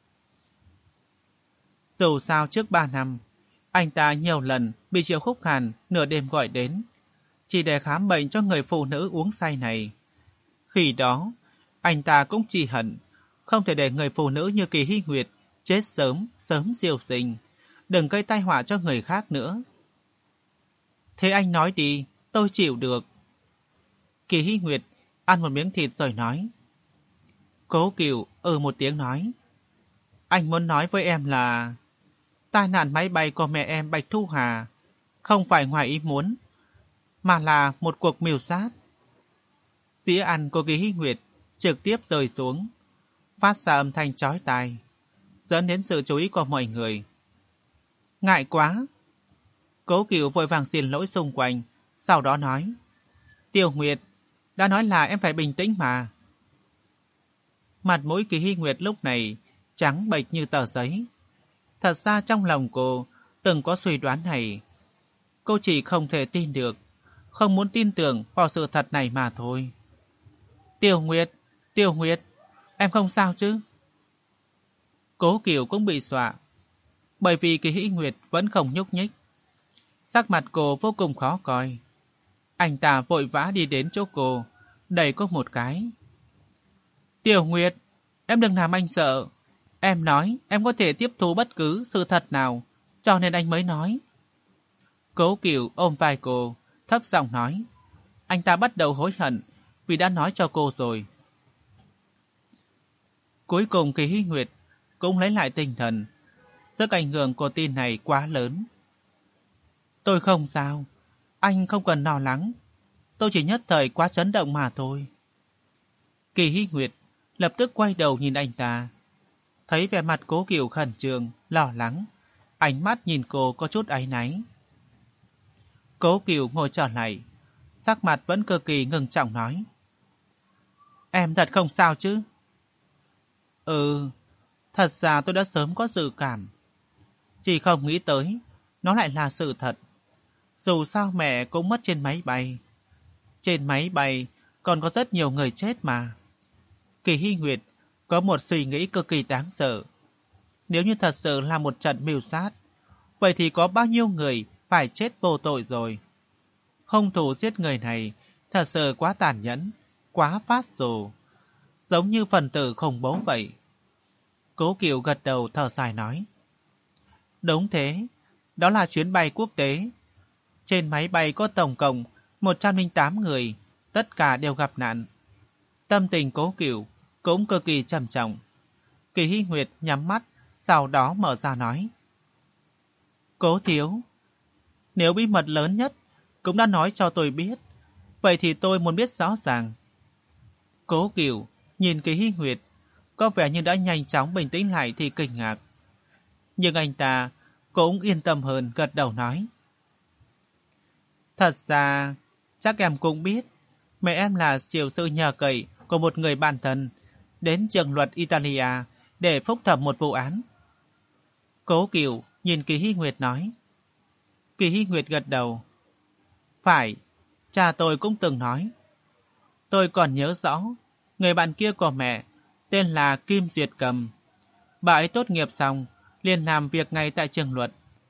Dù sao trước ba năm, anh ta nhiều lần bị Triệu Khúc Hàn nửa đêm gọi đến, chỉ để khám bệnh cho người phụ nữ uống say này. Khi đó, anh ta cũng chỉ hận không thể để người phụ nữ như Kỳ Hy Nguyệt chết sớm, sớm siêu sinh, đừng gây tai họa cho người khác nữa. Thế anh nói đi, tôi chịu được. Kỳ Hy Nguyệt ăn một miếng thịt rồi nói. Cố Cửu ừ một tiếng nói. Anh muốn nói với em là tai nạn máy bay của mẹ em Bạch Thu Hà không phải ngoài ý muốn, mà là một cuộc mưu sát. Dĩa ăn của Kỳ Hy Nguyệt trực tiếp rơi xuống, phát ra âm thanh chói tai, dẫn đến sự chú ý của mọi người. Ngại quá. Cố Cửu vội vàng xin lỗi xung quanh, sau đó nói. Tiểu Nguyệt, đã nói là em phải bình tĩnh mà. Mặt mũi Kỳ Hy Nguyệt lúc này trắng bệch như tờ giấy. Thật ra trong lòng cô từng có suy đoán này. Cô chỉ không thể tin được, không muốn tin tưởng vào sự thật này mà thôi. Tiểu Nguyệt, Tiểu Nguyệt, em không sao chứ? Cố Cửu cũng bị dọa, bởi vì Kỳ Hy Nguyệt vẫn không nhúc nhích. Sắc mặt cô vô cùng khó coi. Anh ta vội vã đi đến chỗ cô, đẩy cô một cái. Tiểu Nguyệt, em đừng làm anh sợ. Em nói em có thể tiếp thu bất cứ sự thật nào, cho nên anh mới nói. Cố Cửu ôm vai cô, thấp giọng nói. Anh ta bắt đầu hối hận vì đã nói cho cô rồi. Cuối cùng Kỳ Hy Nguyệt cũng lấy lại tinh thần. Sức ảnh hưởng của tin này quá lớn. Tôi không sao, anh không cần lo lắng. Tôi chỉ nhất thời quá chấn động mà thôi. Kỳ Hy Nguyệt lập tức quay đầu nhìn anh ta. Thấy vẻ mặt Cố Cửu khẩn trương, lo lắng, ánh mắt nhìn cô có chút áy náy. Cố Cửu ngồi trở lại, sắc mặt vẫn cực kỳ ngưng trọng nói. Em thật không sao chứ? Ừ, thật ra tôi đã sớm có dự cảm. Chỉ không nghĩ tới, nó lại là sự thật. Dù sao mẹ cũng mất trên máy bay. Trên máy bay còn có rất nhiều người chết mà. Kỳ Hy Nguyệt có một suy nghĩ cực kỳ đáng sợ. Nếu như thật sự là một trận mưu sát, vậy thì có bao nhiêu người phải chết vô tội rồi. Hung thủ giết người này thật sự quá tàn nhẫn, quá phát rồ, giống như phần tử khủng bố vậy. Cố Cửu gật đầu thở dài nói. Đúng thế, đó là chuyến bay quốc tế. Trên máy bay có tổng cộng một trăm lẻ tám người, tất cả đều gặp nạn. Tâm tình Cố Cửu cũng cực kỳ trầm trọng. Kỳ Hy Nguyệt nhắm mắt, sau đó mở ra nói. Cố thiếu, nếu bí mật lớn nhất cũng đã nói cho tôi biết, vậy thì tôi muốn biết rõ ràng. Cố Cửu nhìn Kỳ Hy Nguyệt, có vẻ như đã nhanh chóng bình tĩnh lại thì kinh ngạc. Nhưng anh ta cũng yên tâm hơn, gật đầu nói. Thật ra, chắc em cũng biết, mẹ em là chịu sự nhờ cậy của một người bạn thân đến trường luật Italia để phúc thẩm một vụ án. Cố Cửu nhìn Kỳ Hy Nguyệt nói. Kỳ Hy Nguyệt gật đầu. Phải, cha tôi cũng từng nói. Tôi còn nhớ rõ, người bạn kia của mẹ tên là Kim Duyệt Cầm. Bà ấy tốt nghiệp xong, liền làm việc ngay tại trường luật.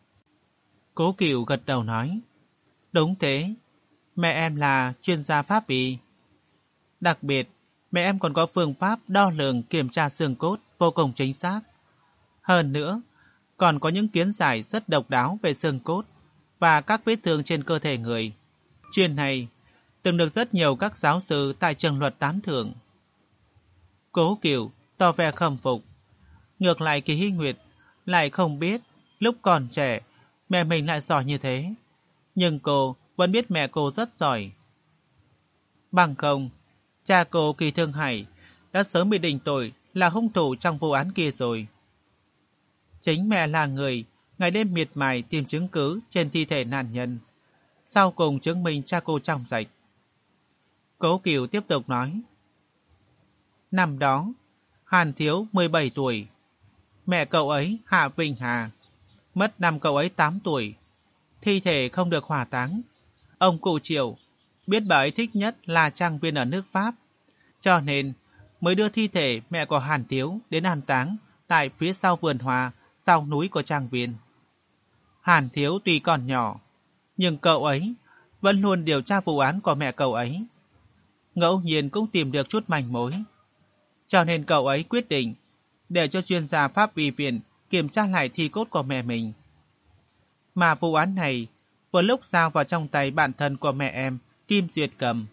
Cố Cửu gật đầu nói. Đúng thế, mẹ em là chuyên gia pháp y. Đặc biệt, mẹ em còn có phương pháp đo lường kiểm tra xương cốt vô cùng chính xác. Hơn nữa, còn có những kiến giải rất độc đáo về xương cốt và các vết thương trên cơ thể người. Chuyện này từng được rất nhiều các giáo sư tại trường luật tán thưởng. Cố Cửu tỏ vẻ khâm phục. Ngược lại Kỳ Hy Nguyệt lại không biết lúc còn trẻ mẹ mình lại giỏi như thế. Nhưng cô vẫn biết mẹ cô rất giỏi. Bằng không, cha cô Kỳ Thương Hải đã sớm bị định tội là hung thủ trong vụ án kia rồi. Chính mẹ là người ngày đêm miệt mài tìm chứng cứ trên thi thể nạn nhân, sau cùng chứng minh cha cô trong sạch. Cố Cửu tiếp tục nói. Năm đó, Hàn Thiếu mười bảy tuổi, mẹ cậu ấy Hạ Vinh Hà mất năm cậu ấy tám tuổi, thi thể không được hỏa táng. Ông cụ Triệu biết bà ấy thích nhất là trang viên ở nước Pháp, cho nên mới đưa thi thể mẹ của Hàn Thiếu đến an táng tại phía sau vườn hoa sau núi của trang viên. Hàn Thiếu tuy còn nhỏ, nhưng cậu ấy vẫn luôn điều tra vụ án của mẹ cậu ấy. Ngẫu nhiên cũng tìm được chút manh mối, cho nên cậu ấy quyết định để cho chuyên gia pháp y viện kiểm tra lại thi cốt của mẹ mình. Mà vụ án này vừa lúc giao vào trong tay bạn thân của mẹ em, Kim Duyệt Cầm.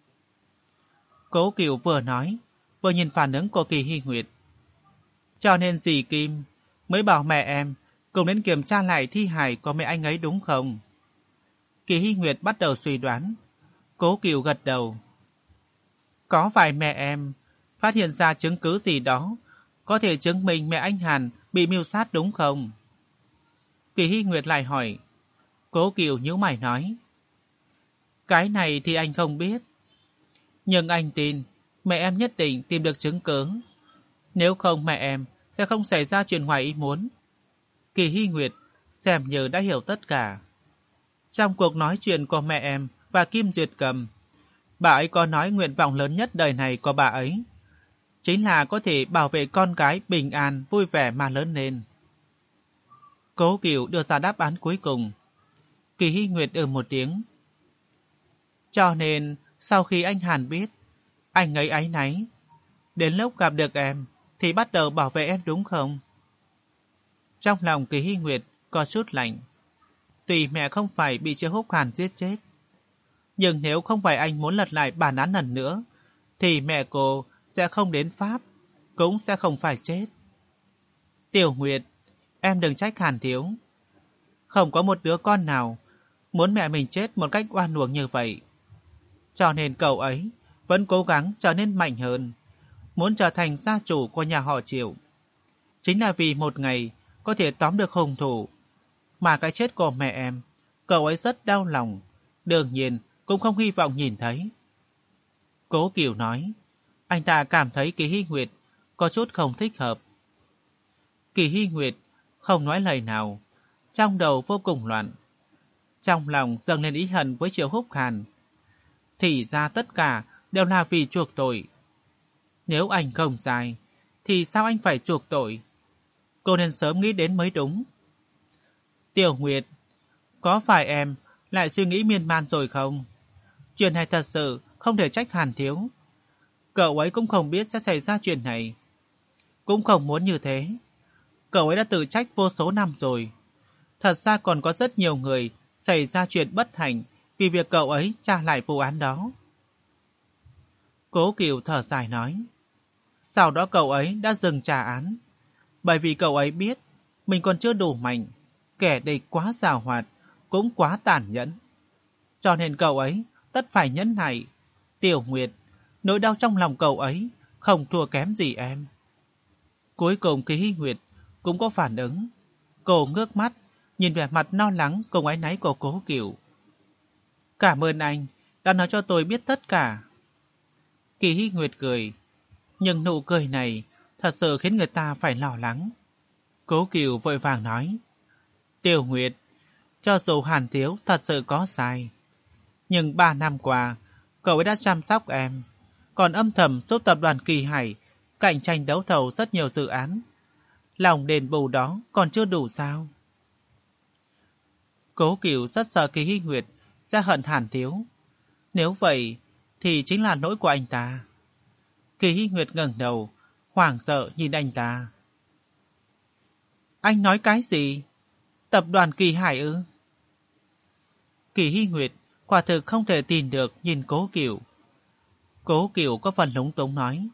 Cố Cửu vừa nói, vừa nhìn phản ứng của Kỳ Hy Nguyệt. Cho nên dì Kim mới bảo mẹ em cùng đến kiểm tra lại thi hài của mẹ anh ấy đúng không? Kỳ Hy Nguyệt bắt đầu suy đoán. Cố Cửu gật đầu. Có phải mẹ em phát hiện ra chứng cứ gì đó có thể chứng minh mẹ anh Hàn bị mưu sát đúng không? Kỳ Hy Nguyệt lại hỏi. Cố Cửu nhíu mày nói. Cái này thì anh không biết. Nhưng anh tin mẹ em nhất định tìm được chứng cứ. Nếu không mẹ em sẽ không xảy ra chuyện ngoài ý muốn. Kỳ Hy Nguyệt xem như đã hiểu tất cả. Trong cuộc nói chuyện của mẹ em và Kim Duyệt Cầm, bà ấy có nói nguyện vọng lớn nhất đời này của bà ấy chính là có thể bảo vệ con cái bình an, vui vẻ mà lớn lên. Cố Cửu đưa ra đáp án cuối cùng. Kỳ Hy Nguyệt ừ một tiếng. Cho nên, sau khi anh Hàn biết, anh ấy áy náy. Đến lúc gặp được em, thì bắt đầu bảo vệ em đúng không? Trong lòng Kỳ Hy Nguyệt có chút lạnh. Tuy mẹ không phải bị Triệu Húc Hàn giết chết, nhưng nếu không phải anh muốn lật lại bản án lần nữa, thì mẹ cô sẽ không đến Pháp, cũng sẽ không phải chết. Tiểu Nguyệt, em đừng trách Hàn Thiếu. Không có một đứa con nào muốn mẹ mình chết một cách oan uổng như vậy. Cho nên cậu ấy vẫn cố gắng trở nên mạnh hơn, muốn trở thành gia chủ của nhà họ Triệu. Chính là vì một ngày có thể tóm được hung thủ. Mà cái chết của mẹ em, cậu ấy rất đau lòng, đương nhiên cũng không hy vọng nhìn thấy. Cố Cửu nói, anh ta cảm thấy Kỳ Hy Nguyệt có chút không thích hợp. Kỳ Hy Nguyệt không nói lời nào, trong đầu vô cùng loạn. Trong lòng dâng lên ý hận với Triệu Húc Hàn. Thì ra tất cả đều là vì chuộc tội. Nếu anh không sai, thì sao anh phải chuộc tội? Cô nên sớm nghĩ đến mới đúng. Tiểu Nguyệt, Có phải em lại suy nghĩ miên man rồi không? Chuyện này thật sự không thể trách Hàn Thiếu. Cậu ấy cũng không biết sẽ xảy ra chuyện này. Cũng không muốn như thế. Cậu ấy đã tự trách vô số năm rồi. Thật ra còn có rất nhiều người xảy ra chuyện bất hạnh vì việc cậu ấy tra lại vụ án đó. Cố Cửu thở dài nói. Sau đó cậu ấy đã dừng trả án. Bởi vì cậu ấy biết mình còn chưa đủ mạnh. Kẻ địch quá giàu hoạt, cũng quá tàn nhẫn. Cho nên cậu ấy tất phải nhẫn nại. Tiểu Nguyệt, nỗi đau trong lòng cậu ấy không thua kém gì em. Cuối cùng Kỳ Hy Nguyệt cũng có phản ứng. Cô ngước mắt, nhìn vẻ mặt lo lắng cùng áy náy của Cố Cửu. Cảm ơn anh đã nói cho tôi biết tất cả. Kỳ Hy Nguyệt cười, nhưng nụ cười này thật sự khiến người ta phải lo lắng. Cố Cửu vội vàng nói. Tiểu Nguyệt, cho dù Hàn Thiếu thật sự có sai, nhưng ba năm qua, cậu ấy đã chăm sóc em, còn âm thầm giúp tập đoàn Kỳ Hải cạnh tranh đấu thầu rất nhiều dự án. Lòng đền bù đó còn chưa đủ sao? Cố Cửu rất sợ Kỳ Hy Nguyệt sẽ hận Hàn Thiếu. Nếu vậy, thì chính là lỗi của anh ta. Kỳ Hy Nguyệt ngẩng đầu, hoảng sợ nhìn anh ta. Anh nói cái gì? Tập đoàn Kỳ Hải ư? Kỳ Hy Nguyệt quả thực không thể tin được nhìn Cố Cửu. Cố Cửu có phần lúng túng nói.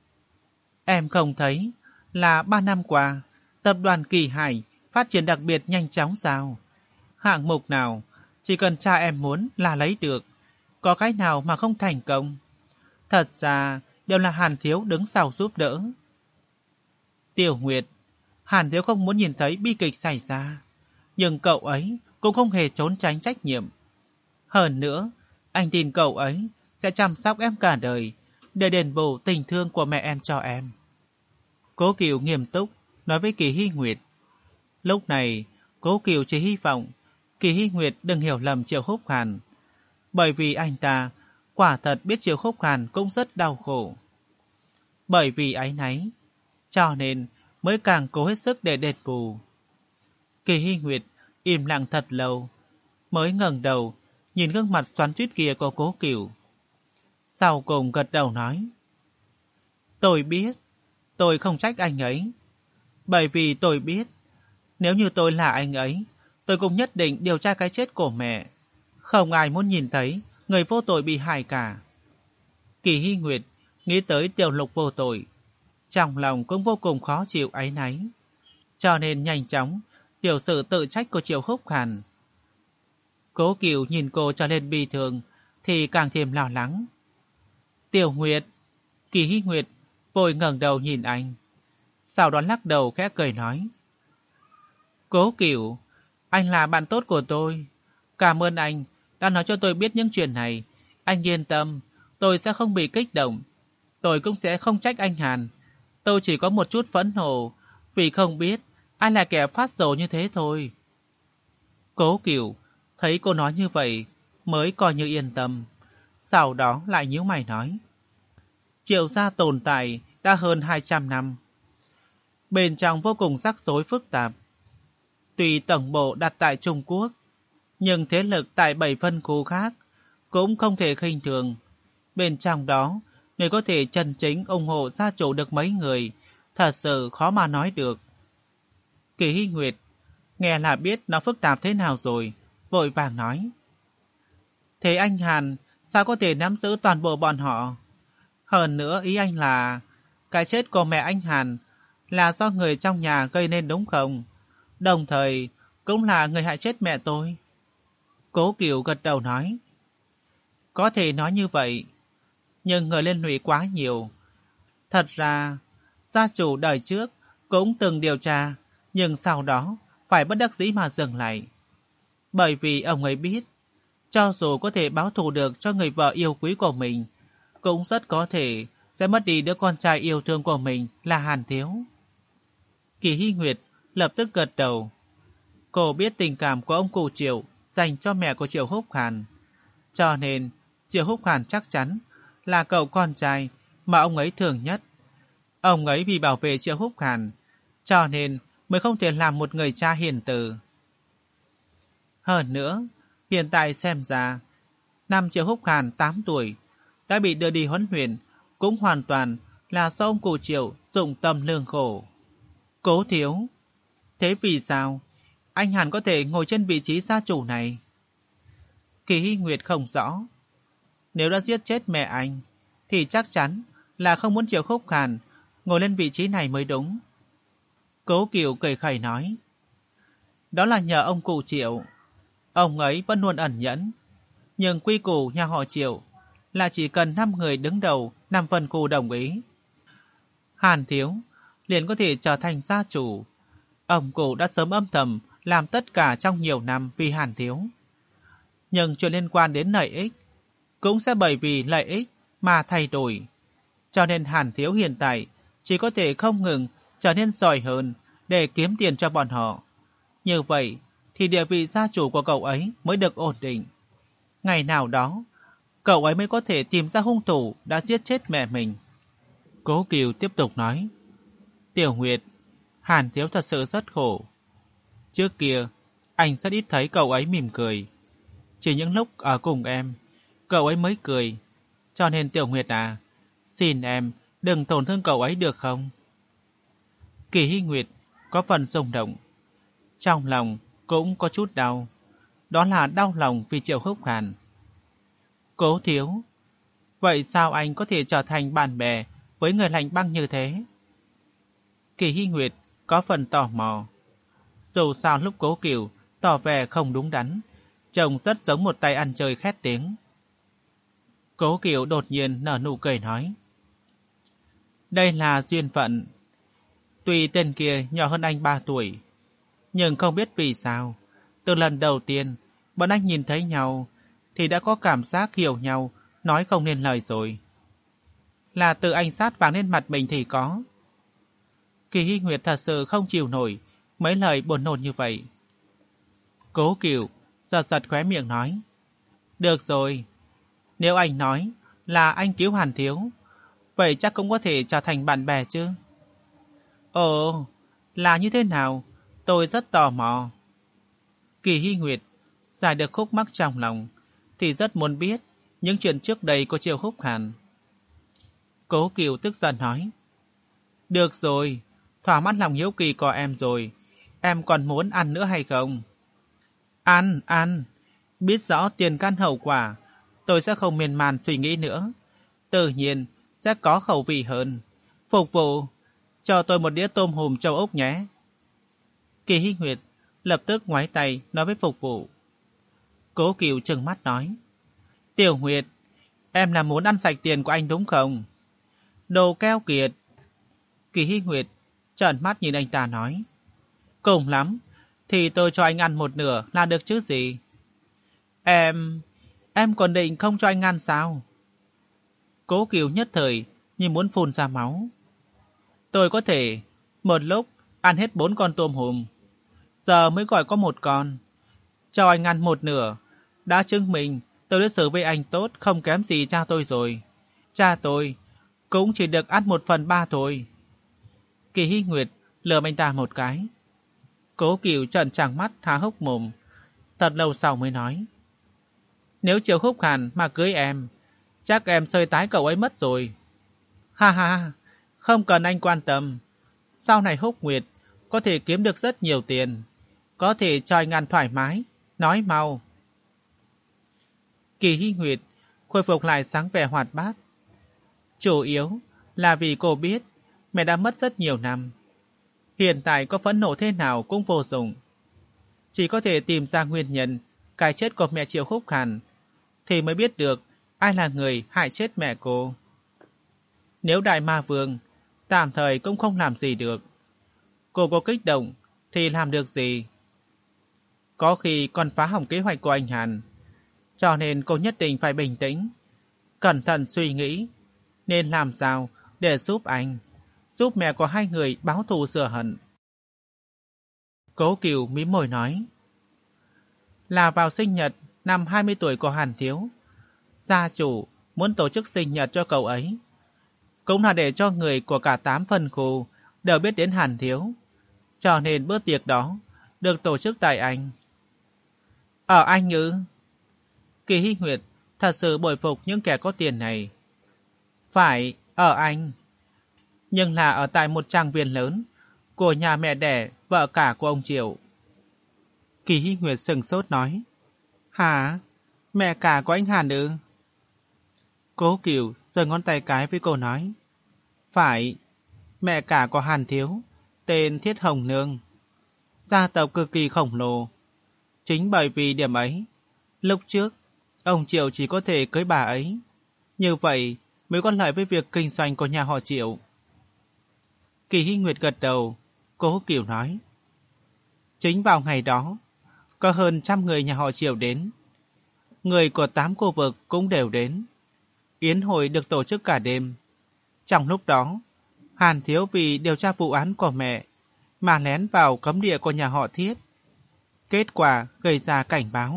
Em không thấy là ba năm qua tập đoàn Kỳ Hải phát triển đặc biệt nhanh chóng sao? Hạng mục nào chỉ cần cha em muốn là lấy được, có cái nào mà không thành công? Thật ra đều là Hàn Thiếu đứng sau giúp đỡ. Tiểu Nguyệt, Hàn Thiếu không muốn nhìn thấy bi kịch xảy ra, nhưng cậu ấy cũng không hề trốn tránh trách nhiệm. Hơn nữa, anh tin cậu ấy sẽ chăm sóc em cả đời để đền bù tình thương của mẹ em cho em. Cố Cửu nghiêm túc nói với Kỳ Hy Nguyệt. Lúc này, Cố Cửu chỉ hy vọng Kỳ Hy Nguyệt đừng hiểu lầm Triệu Húc Hàn, bởi vì anh ta quả thật biết Triệu Húc Hàn cũng rất đau khổ. Bởi vì áy náy, cho nên mới càng cố hết sức để đền bù. Kỳ Hy Nguyệt im lặng thật lâu, mới ngẩng đầu nhìn gương mặt xoắn xuýt kia của Cố Cửu. Sau cùng gật đầu nói. Tôi biết, tôi không trách anh ấy. Bởi vì tôi biết, nếu như tôi là anh ấy, tôi cũng nhất định điều tra cái chết của mẹ. Không ai muốn nhìn thấy người vô tội bị hại cả. Kỳ Hy Nguyệt nghĩ tới Tiểu Lục vô tội, trong lòng cũng vô cùng khó chịu áy náy, cho nên nhanh chóng biểu sự tự trách của Triệu Húc Hàn. Cố Cửu nhìn cô trở nên bi thường thì càng thêm lo lắng. Tiểu Nguyệt, Kỳ Hy Nguyệt vội ngẩng đầu nhìn anh, sau đó lắc đầu khẽ cười nói. Cố Cửu, anh là bạn tốt của tôi. Cảm ơn anh đã nói cho tôi biết những chuyện này. Anh yên tâm, tôi sẽ không bị kích động. Tôi cũng sẽ không trách anh Hàn. Tôi chỉ có một chút phẫn nộ vì không biết ai là kẻ phát rồ như thế thôi. Cố Cửu thấy cô nói như vậy mới coi như yên tâm. Sau đó lại nhíu mày nói. Triệu gia tồn tại đã hơn hai trăm năm. Bên trong vô cùng rắc rối phức tạp. Tuy tổng bộ đặt tại Trung Quốc, nhưng thế lực tại bảy phân khu khác cũng không thể khinh thường. Bên trong đó, người có thể chân chính ủng hộ gia chủ được mấy người, thật sự khó mà nói được. Kỳ Hy Nguyệt nghe là biết nó phức tạp thế nào rồi, vội vàng nói. Thế anh Hàn sao có thể nắm giữ toàn bộ bọn họ? Hơn nữa ý anh là cái chết của mẹ anh Hàn là do người trong nhà gây nên đúng không? Đồng thời cũng là người hại chết mẹ tôi. Cố Cửu gật đầu nói. Có thể nói như vậy, nhưng người liên lụy quá nhiều. Thật ra, gia chủ đời trước cũng từng điều tra, nhưng sau đó phải bất đắc dĩ mà dừng lại. Bởi vì ông ấy biết, cho dù có thể báo thù được cho người vợ yêu quý của mình, cũng rất có thể sẽ mất đi đứa con trai yêu thương của mình là Hàn Thiếu. Kỳ Hy Nguyệt lập tức gật đầu. Cô biết tình cảm của ông cụ Triệu dành cho mẹ của Triệu Húc Hàn, cho nên Triệu Húc Hàn chắc chắn là cậu con trai mà ông ấy thương nhất. Ông ấy vì bảo vệ Triệu Húc Hàn, cho nên mới không thể làm một người cha hiền từ. Hơn nữa, hiện tại xem ra, năm Triệu Húc Hàn tám tuổi đã bị đưa đi huấn luyện, cũng hoàn toàn là do ông cụ Triệu dụng tâm lương khổ. Cố thiếu, thế vì sao anh Hàn có thể ngồi trên vị trí gia chủ này? Kỳ Hy Nguyệt không rõ. Nếu đã giết chết mẹ anh, thì chắc chắn là không muốn Triệu Húc Hàn ngồi lên vị trí này mới đúng. Cố Kiều cười khẩy nói. Đó là nhờ ông cụ Triệu. Ông ấy vẫn luôn ẩn nhẫn. Nhưng quy củ nhà họ Triệu là chỉ cần năm người đứng đầu năm phần cụ đồng ý, Hàn Thiếu liền có thể trở thành gia chủ. Ông cụ đã sớm âm thầm làm tất cả trong nhiều năm vì Hàn Thiếu. Nhưng chuyện liên quan đến lợi ích cũng sẽ bởi vì lợi ích mà thay đổi. Cho nên Hàn Thiếu hiện tại chỉ có thể không ngừng trở nên giỏi hơn để kiếm tiền cho bọn họ. Như vậy thì địa vị gia chủ của cậu ấy mới được ổn định. Ngày nào đó, cậu ấy mới có thể tìm ra hung thủ đã giết chết mẹ mình. Cố Kiều tiếp tục nói. Tiểu Nguyệt, Hàn Thiếu thật sự rất khổ. Trước kia, anh rất ít thấy cậu ấy mỉm cười. Chỉ những lúc ở cùng em, cậu ấy mới cười. Cho nên Tiểu Nguyệt à, xin em đừng tổn thương cậu ấy được không? Kỳ Hy Nguyệt có phần rung động. Trong lòng cũng có chút đau. Đó là đau lòng vì Triệu Húc Hàn. Cố Thiếu, vậy sao anh có thể trở thành bạn bè với người lạnh băng như thế? Kỳ Hy Nguyệt có phần tò mò. Dù sao lúc Cố Kiều tỏ vẻ không đúng đắn, trông rất giống một tay ăn chơi khét tiếng. Cố Kiều đột nhiên nở nụ cười nói. Đây là duyên phận. Tuy tên kia nhỏ hơn anh ba tuổi, nhưng không biết vì sao, từ lần đầu tiên bọn anh nhìn thấy nhau thì đã có cảm giác hiểu nhau, nói không nên lời rồi. Là từ anh sát vàng lên mặt mình thì có. Kỳ Hy Nguyệt thật sự không chịu nổi mấy lời buồn nôn như vậy. Cố Kiều giật giật khóe miệng nói. Được rồi, nếu anh nói là anh cứu Hàn Thiếu, vậy chắc cũng có thể trở thành bạn bè chứ. Ồ, là như thế nào? Tôi rất tò mò. Kỳ Hy Nguyệt giải được khúc mắc trong lòng thì rất muốn biết những chuyện trước đây của Triệu Húc Hàn. Cố Kiều tức giận nói. Được rồi, thỏa mãn lòng hiếu kỳ của em rồi. Em còn muốn ăn nữa hay không? Ăn, ăn. Biết rõ tiền căn hậu quả, tôi sẽ không miên man suy nghĩ nữa. Tự nhiên sẽ có khẩu vị hơn. Phục vụ, cho tôi một đĩa tôm hùm châu Úc nhé. Kỳ Hy Nguyệt lập tức ngoái tay nói với phục vụ. Cố Kiều trừng mắt nói. Tiểu Nguyệt, em là muốn ăn sạch tiền của anh đúng không? Đồ keo kiệt. Kỳ Hy Nguyệt trợn mắt nhìn anh ta nói. Cùng lắm, thì tôi cho anh ăn một nửa là được chứ gì. Em... em còn định không cho anh ăn sao? Cố Kiều nhất thời như muốn phun ra máu. Tôi có thể một lúc ăn hết bốn con tôm hùm. Giờ mới gọi có một con. Cho anh ăn một nửa đã chứng minh tôi đối xử với anh tốt không kém gì cha tôi rồi. Cha tôi cũng chỉ được ăn một phần ba thôi. Kỳ Hy Nguyệt lườm anh ta một cái. Cố Kiều trợn trắng mắt há hốc mồm. Thật lâu sau mới nói. Nếu Triệu Húc Hàn mà cưới em, chắc em sơi tái cậu ấy mất rồi. Ha ha, không cần anh quan tâm. Sau này Húc Nguyệt có thể kiếm được rất nhiều tiền. Có thể cho anh ăn thoải mái. Nói mau. Kỳ Hy Nguyệt khôi phục lại sáng vẻ hoạt bát. Chủ yếu là vì cô biết mẹ đã mất rất nhiều năm. Hiện tại có phẫn nộ thế nào cũng vô dụng. Chỉ có thể tìm ra nguyên nhân cái chết của mẹ Triệu Húc Hàn thì mới biết được ai là người hại chết mẹ cô. Nếu Đại Ma Vương tạm thời cũng không làm gì được, cô có kích động thì làm được gì? Có khi còn phá hỏng kế hoạch của anh Hàn. Cho nên cô nhất định phải bình tĩnh, cẩn thận suy nghĩ nên làm sao để giúp anh, giúp mẹ của hai người báo thù rửa hận. Cố Kiều mím môi nói. Là vào sinh nhật năm hai mươi tuổi của Hàn Thiếu, gia chủ muốn tổ chức sinh nhật cho cậu ấy. Cũng là để cho người của cả tám phân khu đều biết đến Hàn Thiếu. Cho nên bữa tiệc đó được tổ chức tại Anh. Ở Anh ư? Kỳ Hy Nguyệt thật sự bội phục những kẻ có tiền này. Phải, ở Anh. Nhưng là ở tại một trang viên lớn của nhà mẹ đẻ, vợ cả của ông Triệu. Kỳ Hy Nguyệt sừng sốt nói. Hả? Mẹ cả của anh Hàn ư? Cố Cửu giơ ngón tay cái với cô nói. Phải, mẹ cả của Hàn Thiếu, tên Thiết Hồng Nương. Gia tộc cực kỳ khổng lồ. Chính bởi vì điểm ấy, lúc trước, ông Triệu chỉ có thể cưới bà ấy. Như vậy mới có lợi với việc kinh doanh của nhà họ Triệu. Kỳ Hy Nguyệt gật đầu, Cố Cửu nói. Chính vào ngày đó, có hơn trăm người nhà họ Triệu đến. Người của tám khu vực cũng đều đến. Yến hội được tổ chức cả đêm. Trong lúc đó, Hàn Thiếu vì điều tra vụ án của mẹ mà lén vào cấm địa của nhà họ Thiết. Kết quả gây ra cảnh báo.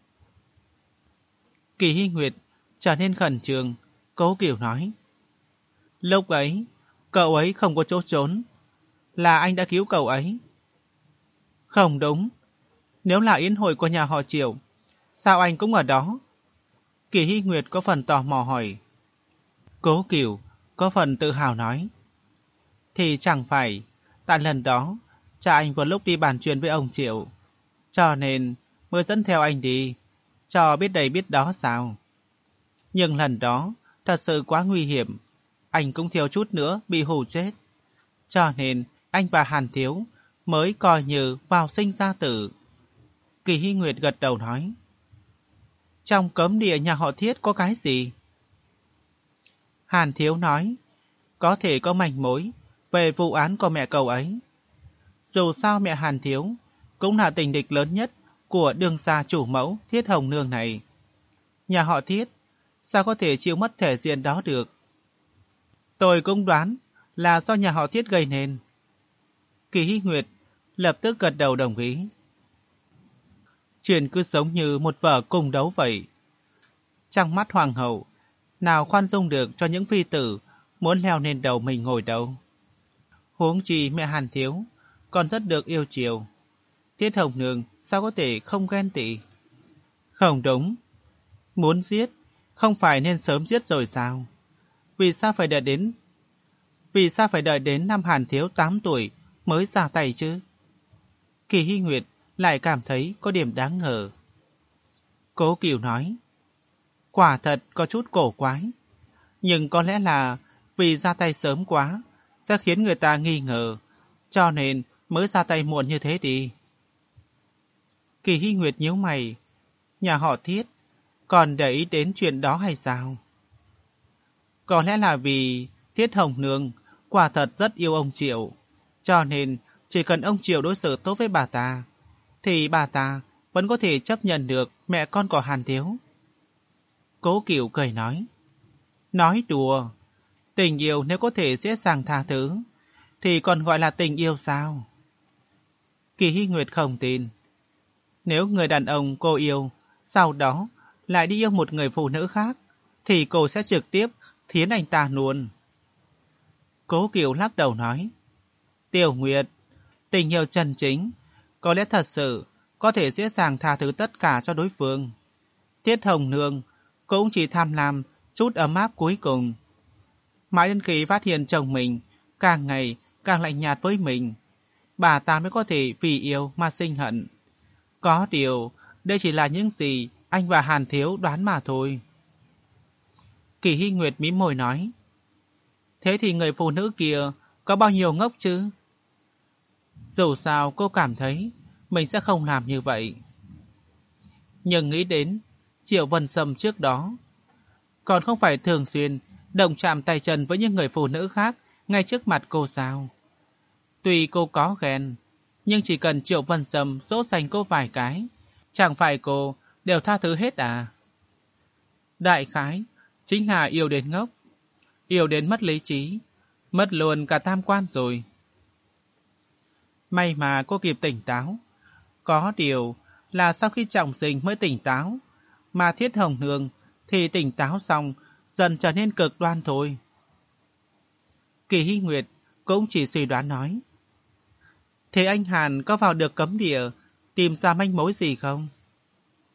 Kỳ Hy Nguyệt trở nên khẩn trương, Cố Cửu nói. Lúc ấy, cậu ấy không có chỗ trốn. Là anh đã cứu cậu ấy. Không đúng. Nếu là yến hội của nhà họ Triệu, sao anh cũng ở đó? Kỳ Hy Nguyệt có phần tò mò hỏi. Cố Cửu có phần tự hào nói. Thì chẳng phải, tại lần đó, cha anh vừa lúc đi bàn chuyện với ông Triệu. Cho nên mới dẫn theo anh đi, cho biết đây biết đó sao. Nhưng lần đó, thật sự quá nguy hiểm. Anh cũng thiếu chút nữa bị hù chết. Cho nên anh và Hàn Thiếu mới coi như vào sinh ra tử. Kỳ Hy Nguyệt gật đầu nói. Trong cấm địa nhà họ Thiết có cái gì? Hàn Thiếu nói. Có thể có manh mối về vụ án của mẹ cậu ấy. Dù sao mẹ Hàn Thiếu cũng là tình địch lớn nhất của đường xa chủ mẫu Thiết Hồng Nương này. Nhà họ Thiết sao có thể chịu mất thể diện đó được? Tôi cũng đoán là do nhà họ Thiết gây nên. Kỳ Hy Nguyệt lập tức gật đầu đồng ý. Chuyện cứ giống như một vở cung đấu vậy. Trong mắt hoàng hậu, nào khoan dung được cho những phi tử muốn leo lên đầu mình ngồi đâu. Huống chi mẹ Hàn Thiếu còn rất được yêu chiều. Thiết Hồng Nương sao có thể không ghen tị? Không đúng. Muốn giết, không phải nên sớm giết rồi sao? Vì sao phải đợi đến Vì sao phải đợi đến năm Hàn Thiếu tám tuổi mới ra tay chứ? Kỳ Hy Nguyệt lại cảm thấy có điểm đáng ngờ. Cố Cửu nói. Quả thật có chút cổ quái. Nhưng có lẽ là vì ra tay sớm quá sẽ khiến người ta nghi ngờ, cho nên mới ra tay muộn như thế đi. Kỳ Hy Nguyệt nhíu mày. Nhà họ Thiết còn để ý đến chuyện đó hay sao? Có lẽ là vì Thiết Hồng Nương quả thật rất yêu ông Triệu, cho nên chỉ cần ông Triệu đối xử tốt với bà ta, thì bà ta vẫn có thể chấp nhận được mẹ con của Hàn Thiếu. Cố Cửu cười nói. Nói đùa, tình yêu nếu có thể dễ dàng tha thứ, thì còn gọi là tình yêu sao? Kỳ Hy Nguyệt không tin. Nếu người đàn ông cô yêu, sau đó lại đi yêu một người phụ nữ khác, thì cô sẽ trực tiếp thiến anh ta luôn. Cố Cửu lắc đầu nói. Tiểu Nguyệt, tình yêu chân chính, có lẽ thật sự có thể dễ dàng tha thứ tất cả cho đối phương. Thiết Hồng Nương cũng chỉ tham lam chút ấm áp cuối cùng. Mãi đến khi phát hiện chồng mình càng ngày càng lạnh nhạt với mình, bà ta mới có thể vì yêu mà sinh hận. Có điều, đây chỉ là những gì anh và Hàn Thiếu đoán mà thôi. Kỳ Hy Nguyệt mím môi nói. Thế thì người phụ nữ kia có bao nhiêu ngốc chứ? Dù sao cô cảm thấy mình sẽ không làm như vậy. Nhưng nghĩ đến Triệu Vân Sâm trước đó, còn không phải thường xuyên động chạm tay chân với những người phụ nữ khác ngay trước mặt cô sao? Tuy cô có ghen, nhưng chỉ cần Triệu Vân Sâm dỗ dành cô vài cái, chẳng phải cô đều tha thứ hết à? Đại khái chính là yêu đến ngốc, yêu đến mất lý trí, mất luôn cả tam quan rồi. May mà cô kịp tỉnh táo. Có điều là sau khi trọng sinh mới tỉnh táo, mà Thiết Hồng Nương thì tỉnh táo xong dần trở nên cực đoan thôi. Kỳ Hy Nguyệt cũng chỉ suy đoán nói. Thế anh Hàn có vào được cấm địa tìm ra manh mối gì không?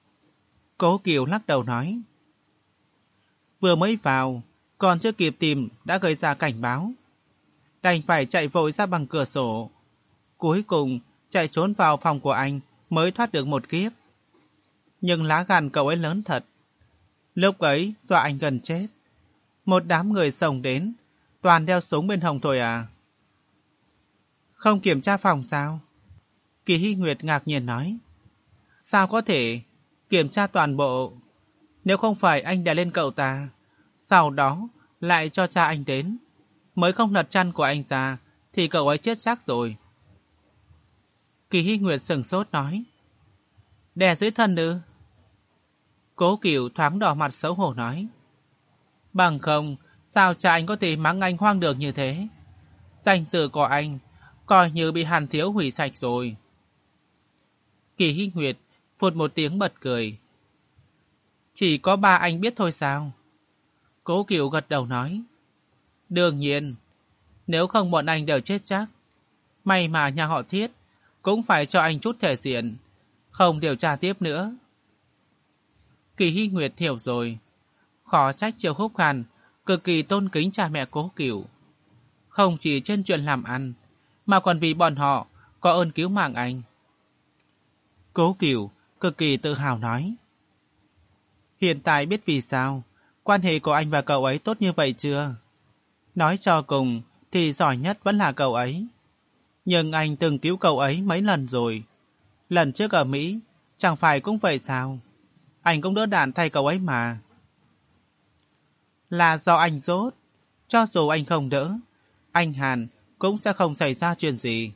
Cố Kiều lắc đầu nói. Vừa mới vào, còn chưa kịp tìm đã gây ra cảnh báo. Đành phải chạy vội ra bằng cửa sổ. Cuối cùng chạy trốn vào phòng của anh mới thoát được một kiếp. Nhưng lá gan cậu ấy lớn thật. Lúc ấy dọa anh gần chết. Một đám người xông đến, toàn đeo súng bên hông thôi à. Không kiểm tra phòng sao? Kỳ Hy Nguyệt ngạc nhiên nói. Sao có thể kiểm tra toàn bộ? Nếu không phải anh đè lên cậu ta, sau đó lại cho cha anh đến, mới không lật chăn của anh ra, thì cậu ấy chết chắc rồi. Kỳ Hy Nguyệt sừng sốt nói. Đè dưới thân ư? Cố Cửu thoáng đỏ mặt xấu hổ nói. Bằng không, sao cha anh có thể mắng anh hoang đường như thế? Danh dự của anh coi như bị Hàn Thiếu hủy sạch rồi. Kỳ Hy Nguyệt phụt một tiếng bật cười. Chỉ có ba anh biết thôi sao? Cố Cửu gật đầu nói. Đương nhiên, nếu không bọn anh đều chết chắc. May mà nhà họ Thiết cũng phải cho anh chút thể diện, không điều tra tiếp nữa. Kỳ Hy Nguyệt hiểu rồi. Khó trách Triệu Húc Hàn cực kỳ tôn kính cha mẹ Cố Cửu. Không chỉ trên chuyện làm ăn, mà còn vì bọn họ có ơn cứu mạng anh. Cố Cửu cực kỳ tự hào nói. Hiện tại biết vì sao quan hệ của anh và cậu ấy tốt như vậy chưa? Nói cho cùng thì giỏi nhất vẫn là cậu ấy. Nhưng anh từng cứu cậu ấy mấy lần rồi. Lần trước ở Mỹ chẳng phải cũng vậy sao? Anh cũng đỡ đạn thay cậu ấy mà. Là do anh dốt. Cho dù anh không đỡ, anh Hàn cũng sẽ không xảy ra chuyện gì.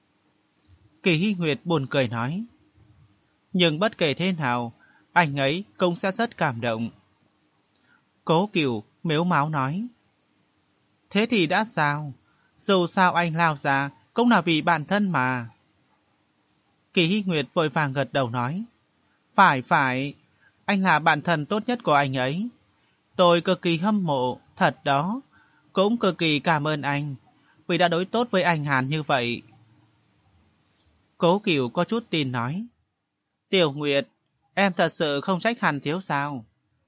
Kỳ Hy Nguyệt buồn cười nói. Nhưng bất kể thế nào, anh ấy cũng sẽ rất cảm động. Cố Cửu mếu máo nói. Thế thì đã sao? Dù sao anh lao ra cũng là vì bản thân mà. Kỳ Hy Nguyệt vội vàng gật đầu nói. Phải phải, anh là bạn thân tốt nhất của anh ấy. Tôi cực kỳ hâm mộ, thật đó. Cũng cực kỳ cảm ơn anh vì đã đối tốt với anh Hàn như vậy. Cố Cửu có chút tin nói. Tiểu Nguyệt, em thật sự không trách Hàn Thiếu sao?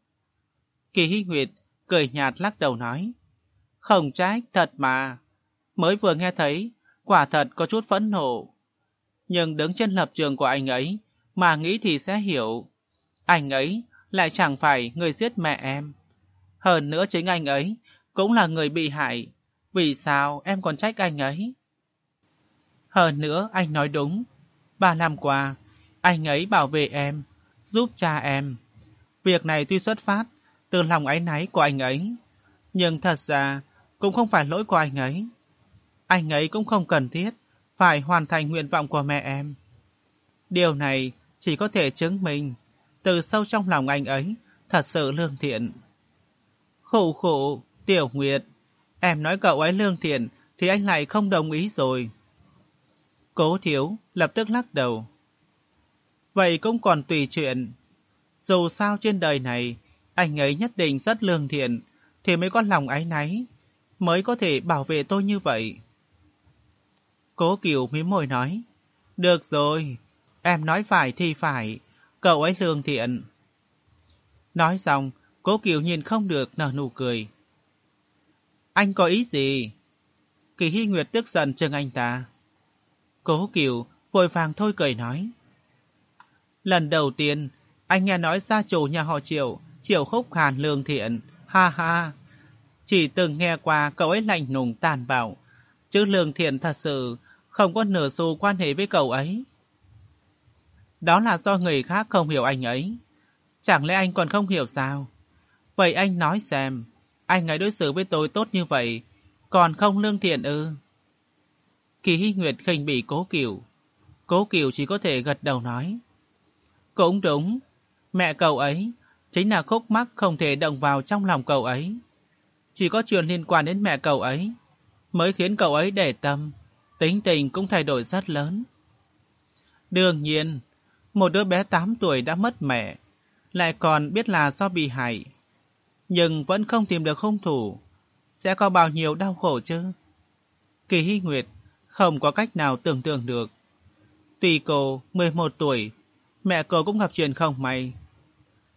Kỳ Hy Nguyệt cười nhạt lắc đầu nói. Không trách, thật mà. Mới vừa nghe thấy, quả thật có chút phẫn nộ. Nhưng đứng trên lập trường của anh ấy, mà nghĩ thì sẽ hiểu. Anh ấy lại chẳng phải người giết mẹ em. Hơn nữa chính anh ấy cũng là người bị hại. Vì sao em còn trách anh ấy? Hơn nữa anh nói đúng. Ba năm qua, anh ấy bảo vệ em, giúp cha em. Việc này tuy xuất phát từ lòng áy náy của anh ấy, nhưng thật ra cũng không phải lỗi của anh ấy. Anh ấy cũng không cần thiết phải hoàn thành nguyện vọng của mẹ em. Điều này chỉ có thể chứng minh từ sâu trong lòng anh ấy thật sự lương thiện. Khổ khổ, Tiểu Nguyệt, em nói cậu ấy lương thiện thì anh lại không đồng ý rồi. Cố Thiếu lập tức lắc đầu. Vậy cũng còn tùy chuyện. Dù sao trên đời này, anh ấy nhất định rất lương thiện, thì mới có lòng áy náy, mới có thể bảo vệ tôi như vậy. Cố Kiều mím môi nói. Được rồi, em nói phải thì phải, cậu ấy lương thiện. Nói xong, Cố Kiều nhìn không được nở nụ cười. Anh có ý gì? Kỳ Hy Nguyệt tức giận chừng anh ta. Cố Kiều vội vàng thôi cười nói. Lần đầu tiên, anh nghe nói gia chủ nhà họ Triệu, Triệu Húc Hàn lương thiện, ha ha. Chỉ từng nghe qua cậu ấy lạnh lùng tàn bạo, chứ lương thiện thật sự không có nửa xu quan hệ với cậu ấy. Đó là do người khác không hiểu anh ấy. Chẳng lẽ anh còn không hiểu sao? Vậy anh nói xem, anh ấy đối xử với tôi tốt như vậy, còn không lương thiện ư? Kỳ Hy Nguyệt khinh bỉ Cố Kiều. Cố Kiều chỉ có thể gật đầu nói. Cũng đúng, mẹ cậu ấy chính là khúc mắc không thể động vào trong lòng cậu ấy. Chỉ có chuyện liên quan đến mẹ cậu ấy mới khiến cậu ấy để tâm, tính tình cũng thay đổi rất lớn. Đương nhiên, một đứa bé tám tuổi đã mất mẹ, lại còn biết là do bị hại, nhưng vẫn không tìm được hung thủ, sẽ có bao nhiêu đau khổ chứ? Kỳ Hy Nguyệt không có cách nào tưởng tượng được. Tuy cô mười một tuổi, mẹ cô cũng gặp chuyện không may.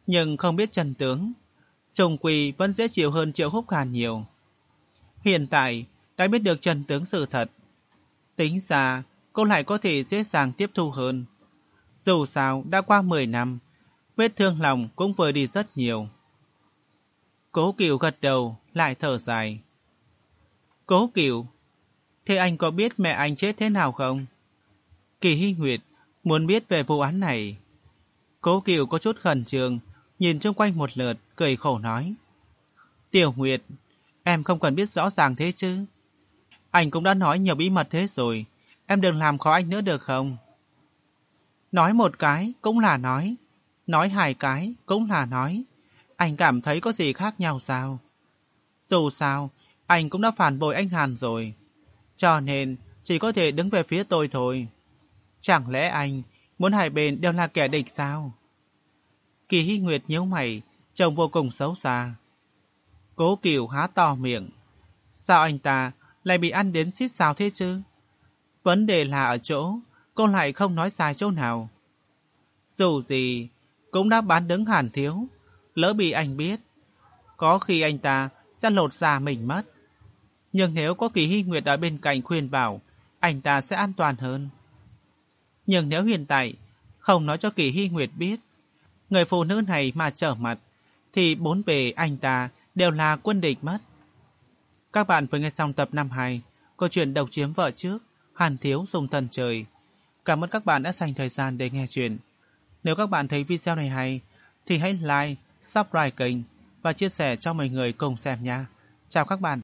Nhưng không biết chân tướng, Trung Quy vẫn dễ chịu hơn Triệu Húc Hàn nhiều. Hiện tại đã biết được chân tướng sự thật, tính ra cô lại có thể dễ dàng tiếp thu hơn. Dù sao đã qua mười năm, vết thương lòng cũng vừa đi rất nhiều. Cố Cửu gật đầu lại thở dài. Cố Cửu, thế anh có biết mẹ anh chết thế nào không? Kỳ Hy Nguyệt muốn biết về vụ án này. Cố Cửu có chút khẩn trương, nhìn xung quanh một lượt, cười khổ nói. Tiểu Nguyệt, em không cần biết rõ ràng thế chứ. Anh cũng đã nói nhiều bí mật thế rồi, em đừng làm khó anh nữa được không? Nói một cái cũng là nói, nói hai cái cũng là nói. Anh cảm thấy có gì khác nhau sao? Dù sao, anh cũng đã phản bội anh Hàn rồi. Cho nên chỉ có thể đứng về phía tôi thôi. Chẳng lẽ anh muốn hai bên đều là kẻ địch sao? Kỳ Hy Nguyệt nhíu mày, trông vô cùng xấu xa. Cố Cửu há to miệng. Sao anh ta lại bị ăn đến xít sao thế chứ? Vấn đề là ở chỗ, cô lại không nói sai chỗ nào. Dù gì, cũng đã bán đứng Hàn thiếu. Lỡ bị anh biết, có khi anh ta sẽ lột da mình mất. Nhưng nếu có Kỳ Hy Nguyệt ở bên cạnh khuyên bảo, anh ta sẽ an toàn hơn. Nhưng nếu hiện tại không nói cho Kỳ Hy Nguyệt biết, người phụ nữ này mà trở mặt, thì bốn bề anh ta đều là quân địch mất. Các bạn vừa nghe xong tập năm hai, câu chuyện độc chiếm vợ trước, Hàn thiếu dùng thần trời. Cảm ơn các bạn đã dành thời gian để nghe chuyện. Nếu các bạn thấy video này hay, thì hãy like, subscribe kênh và chia sẻ cho mọi người cùng xem nha. Chào các bạn.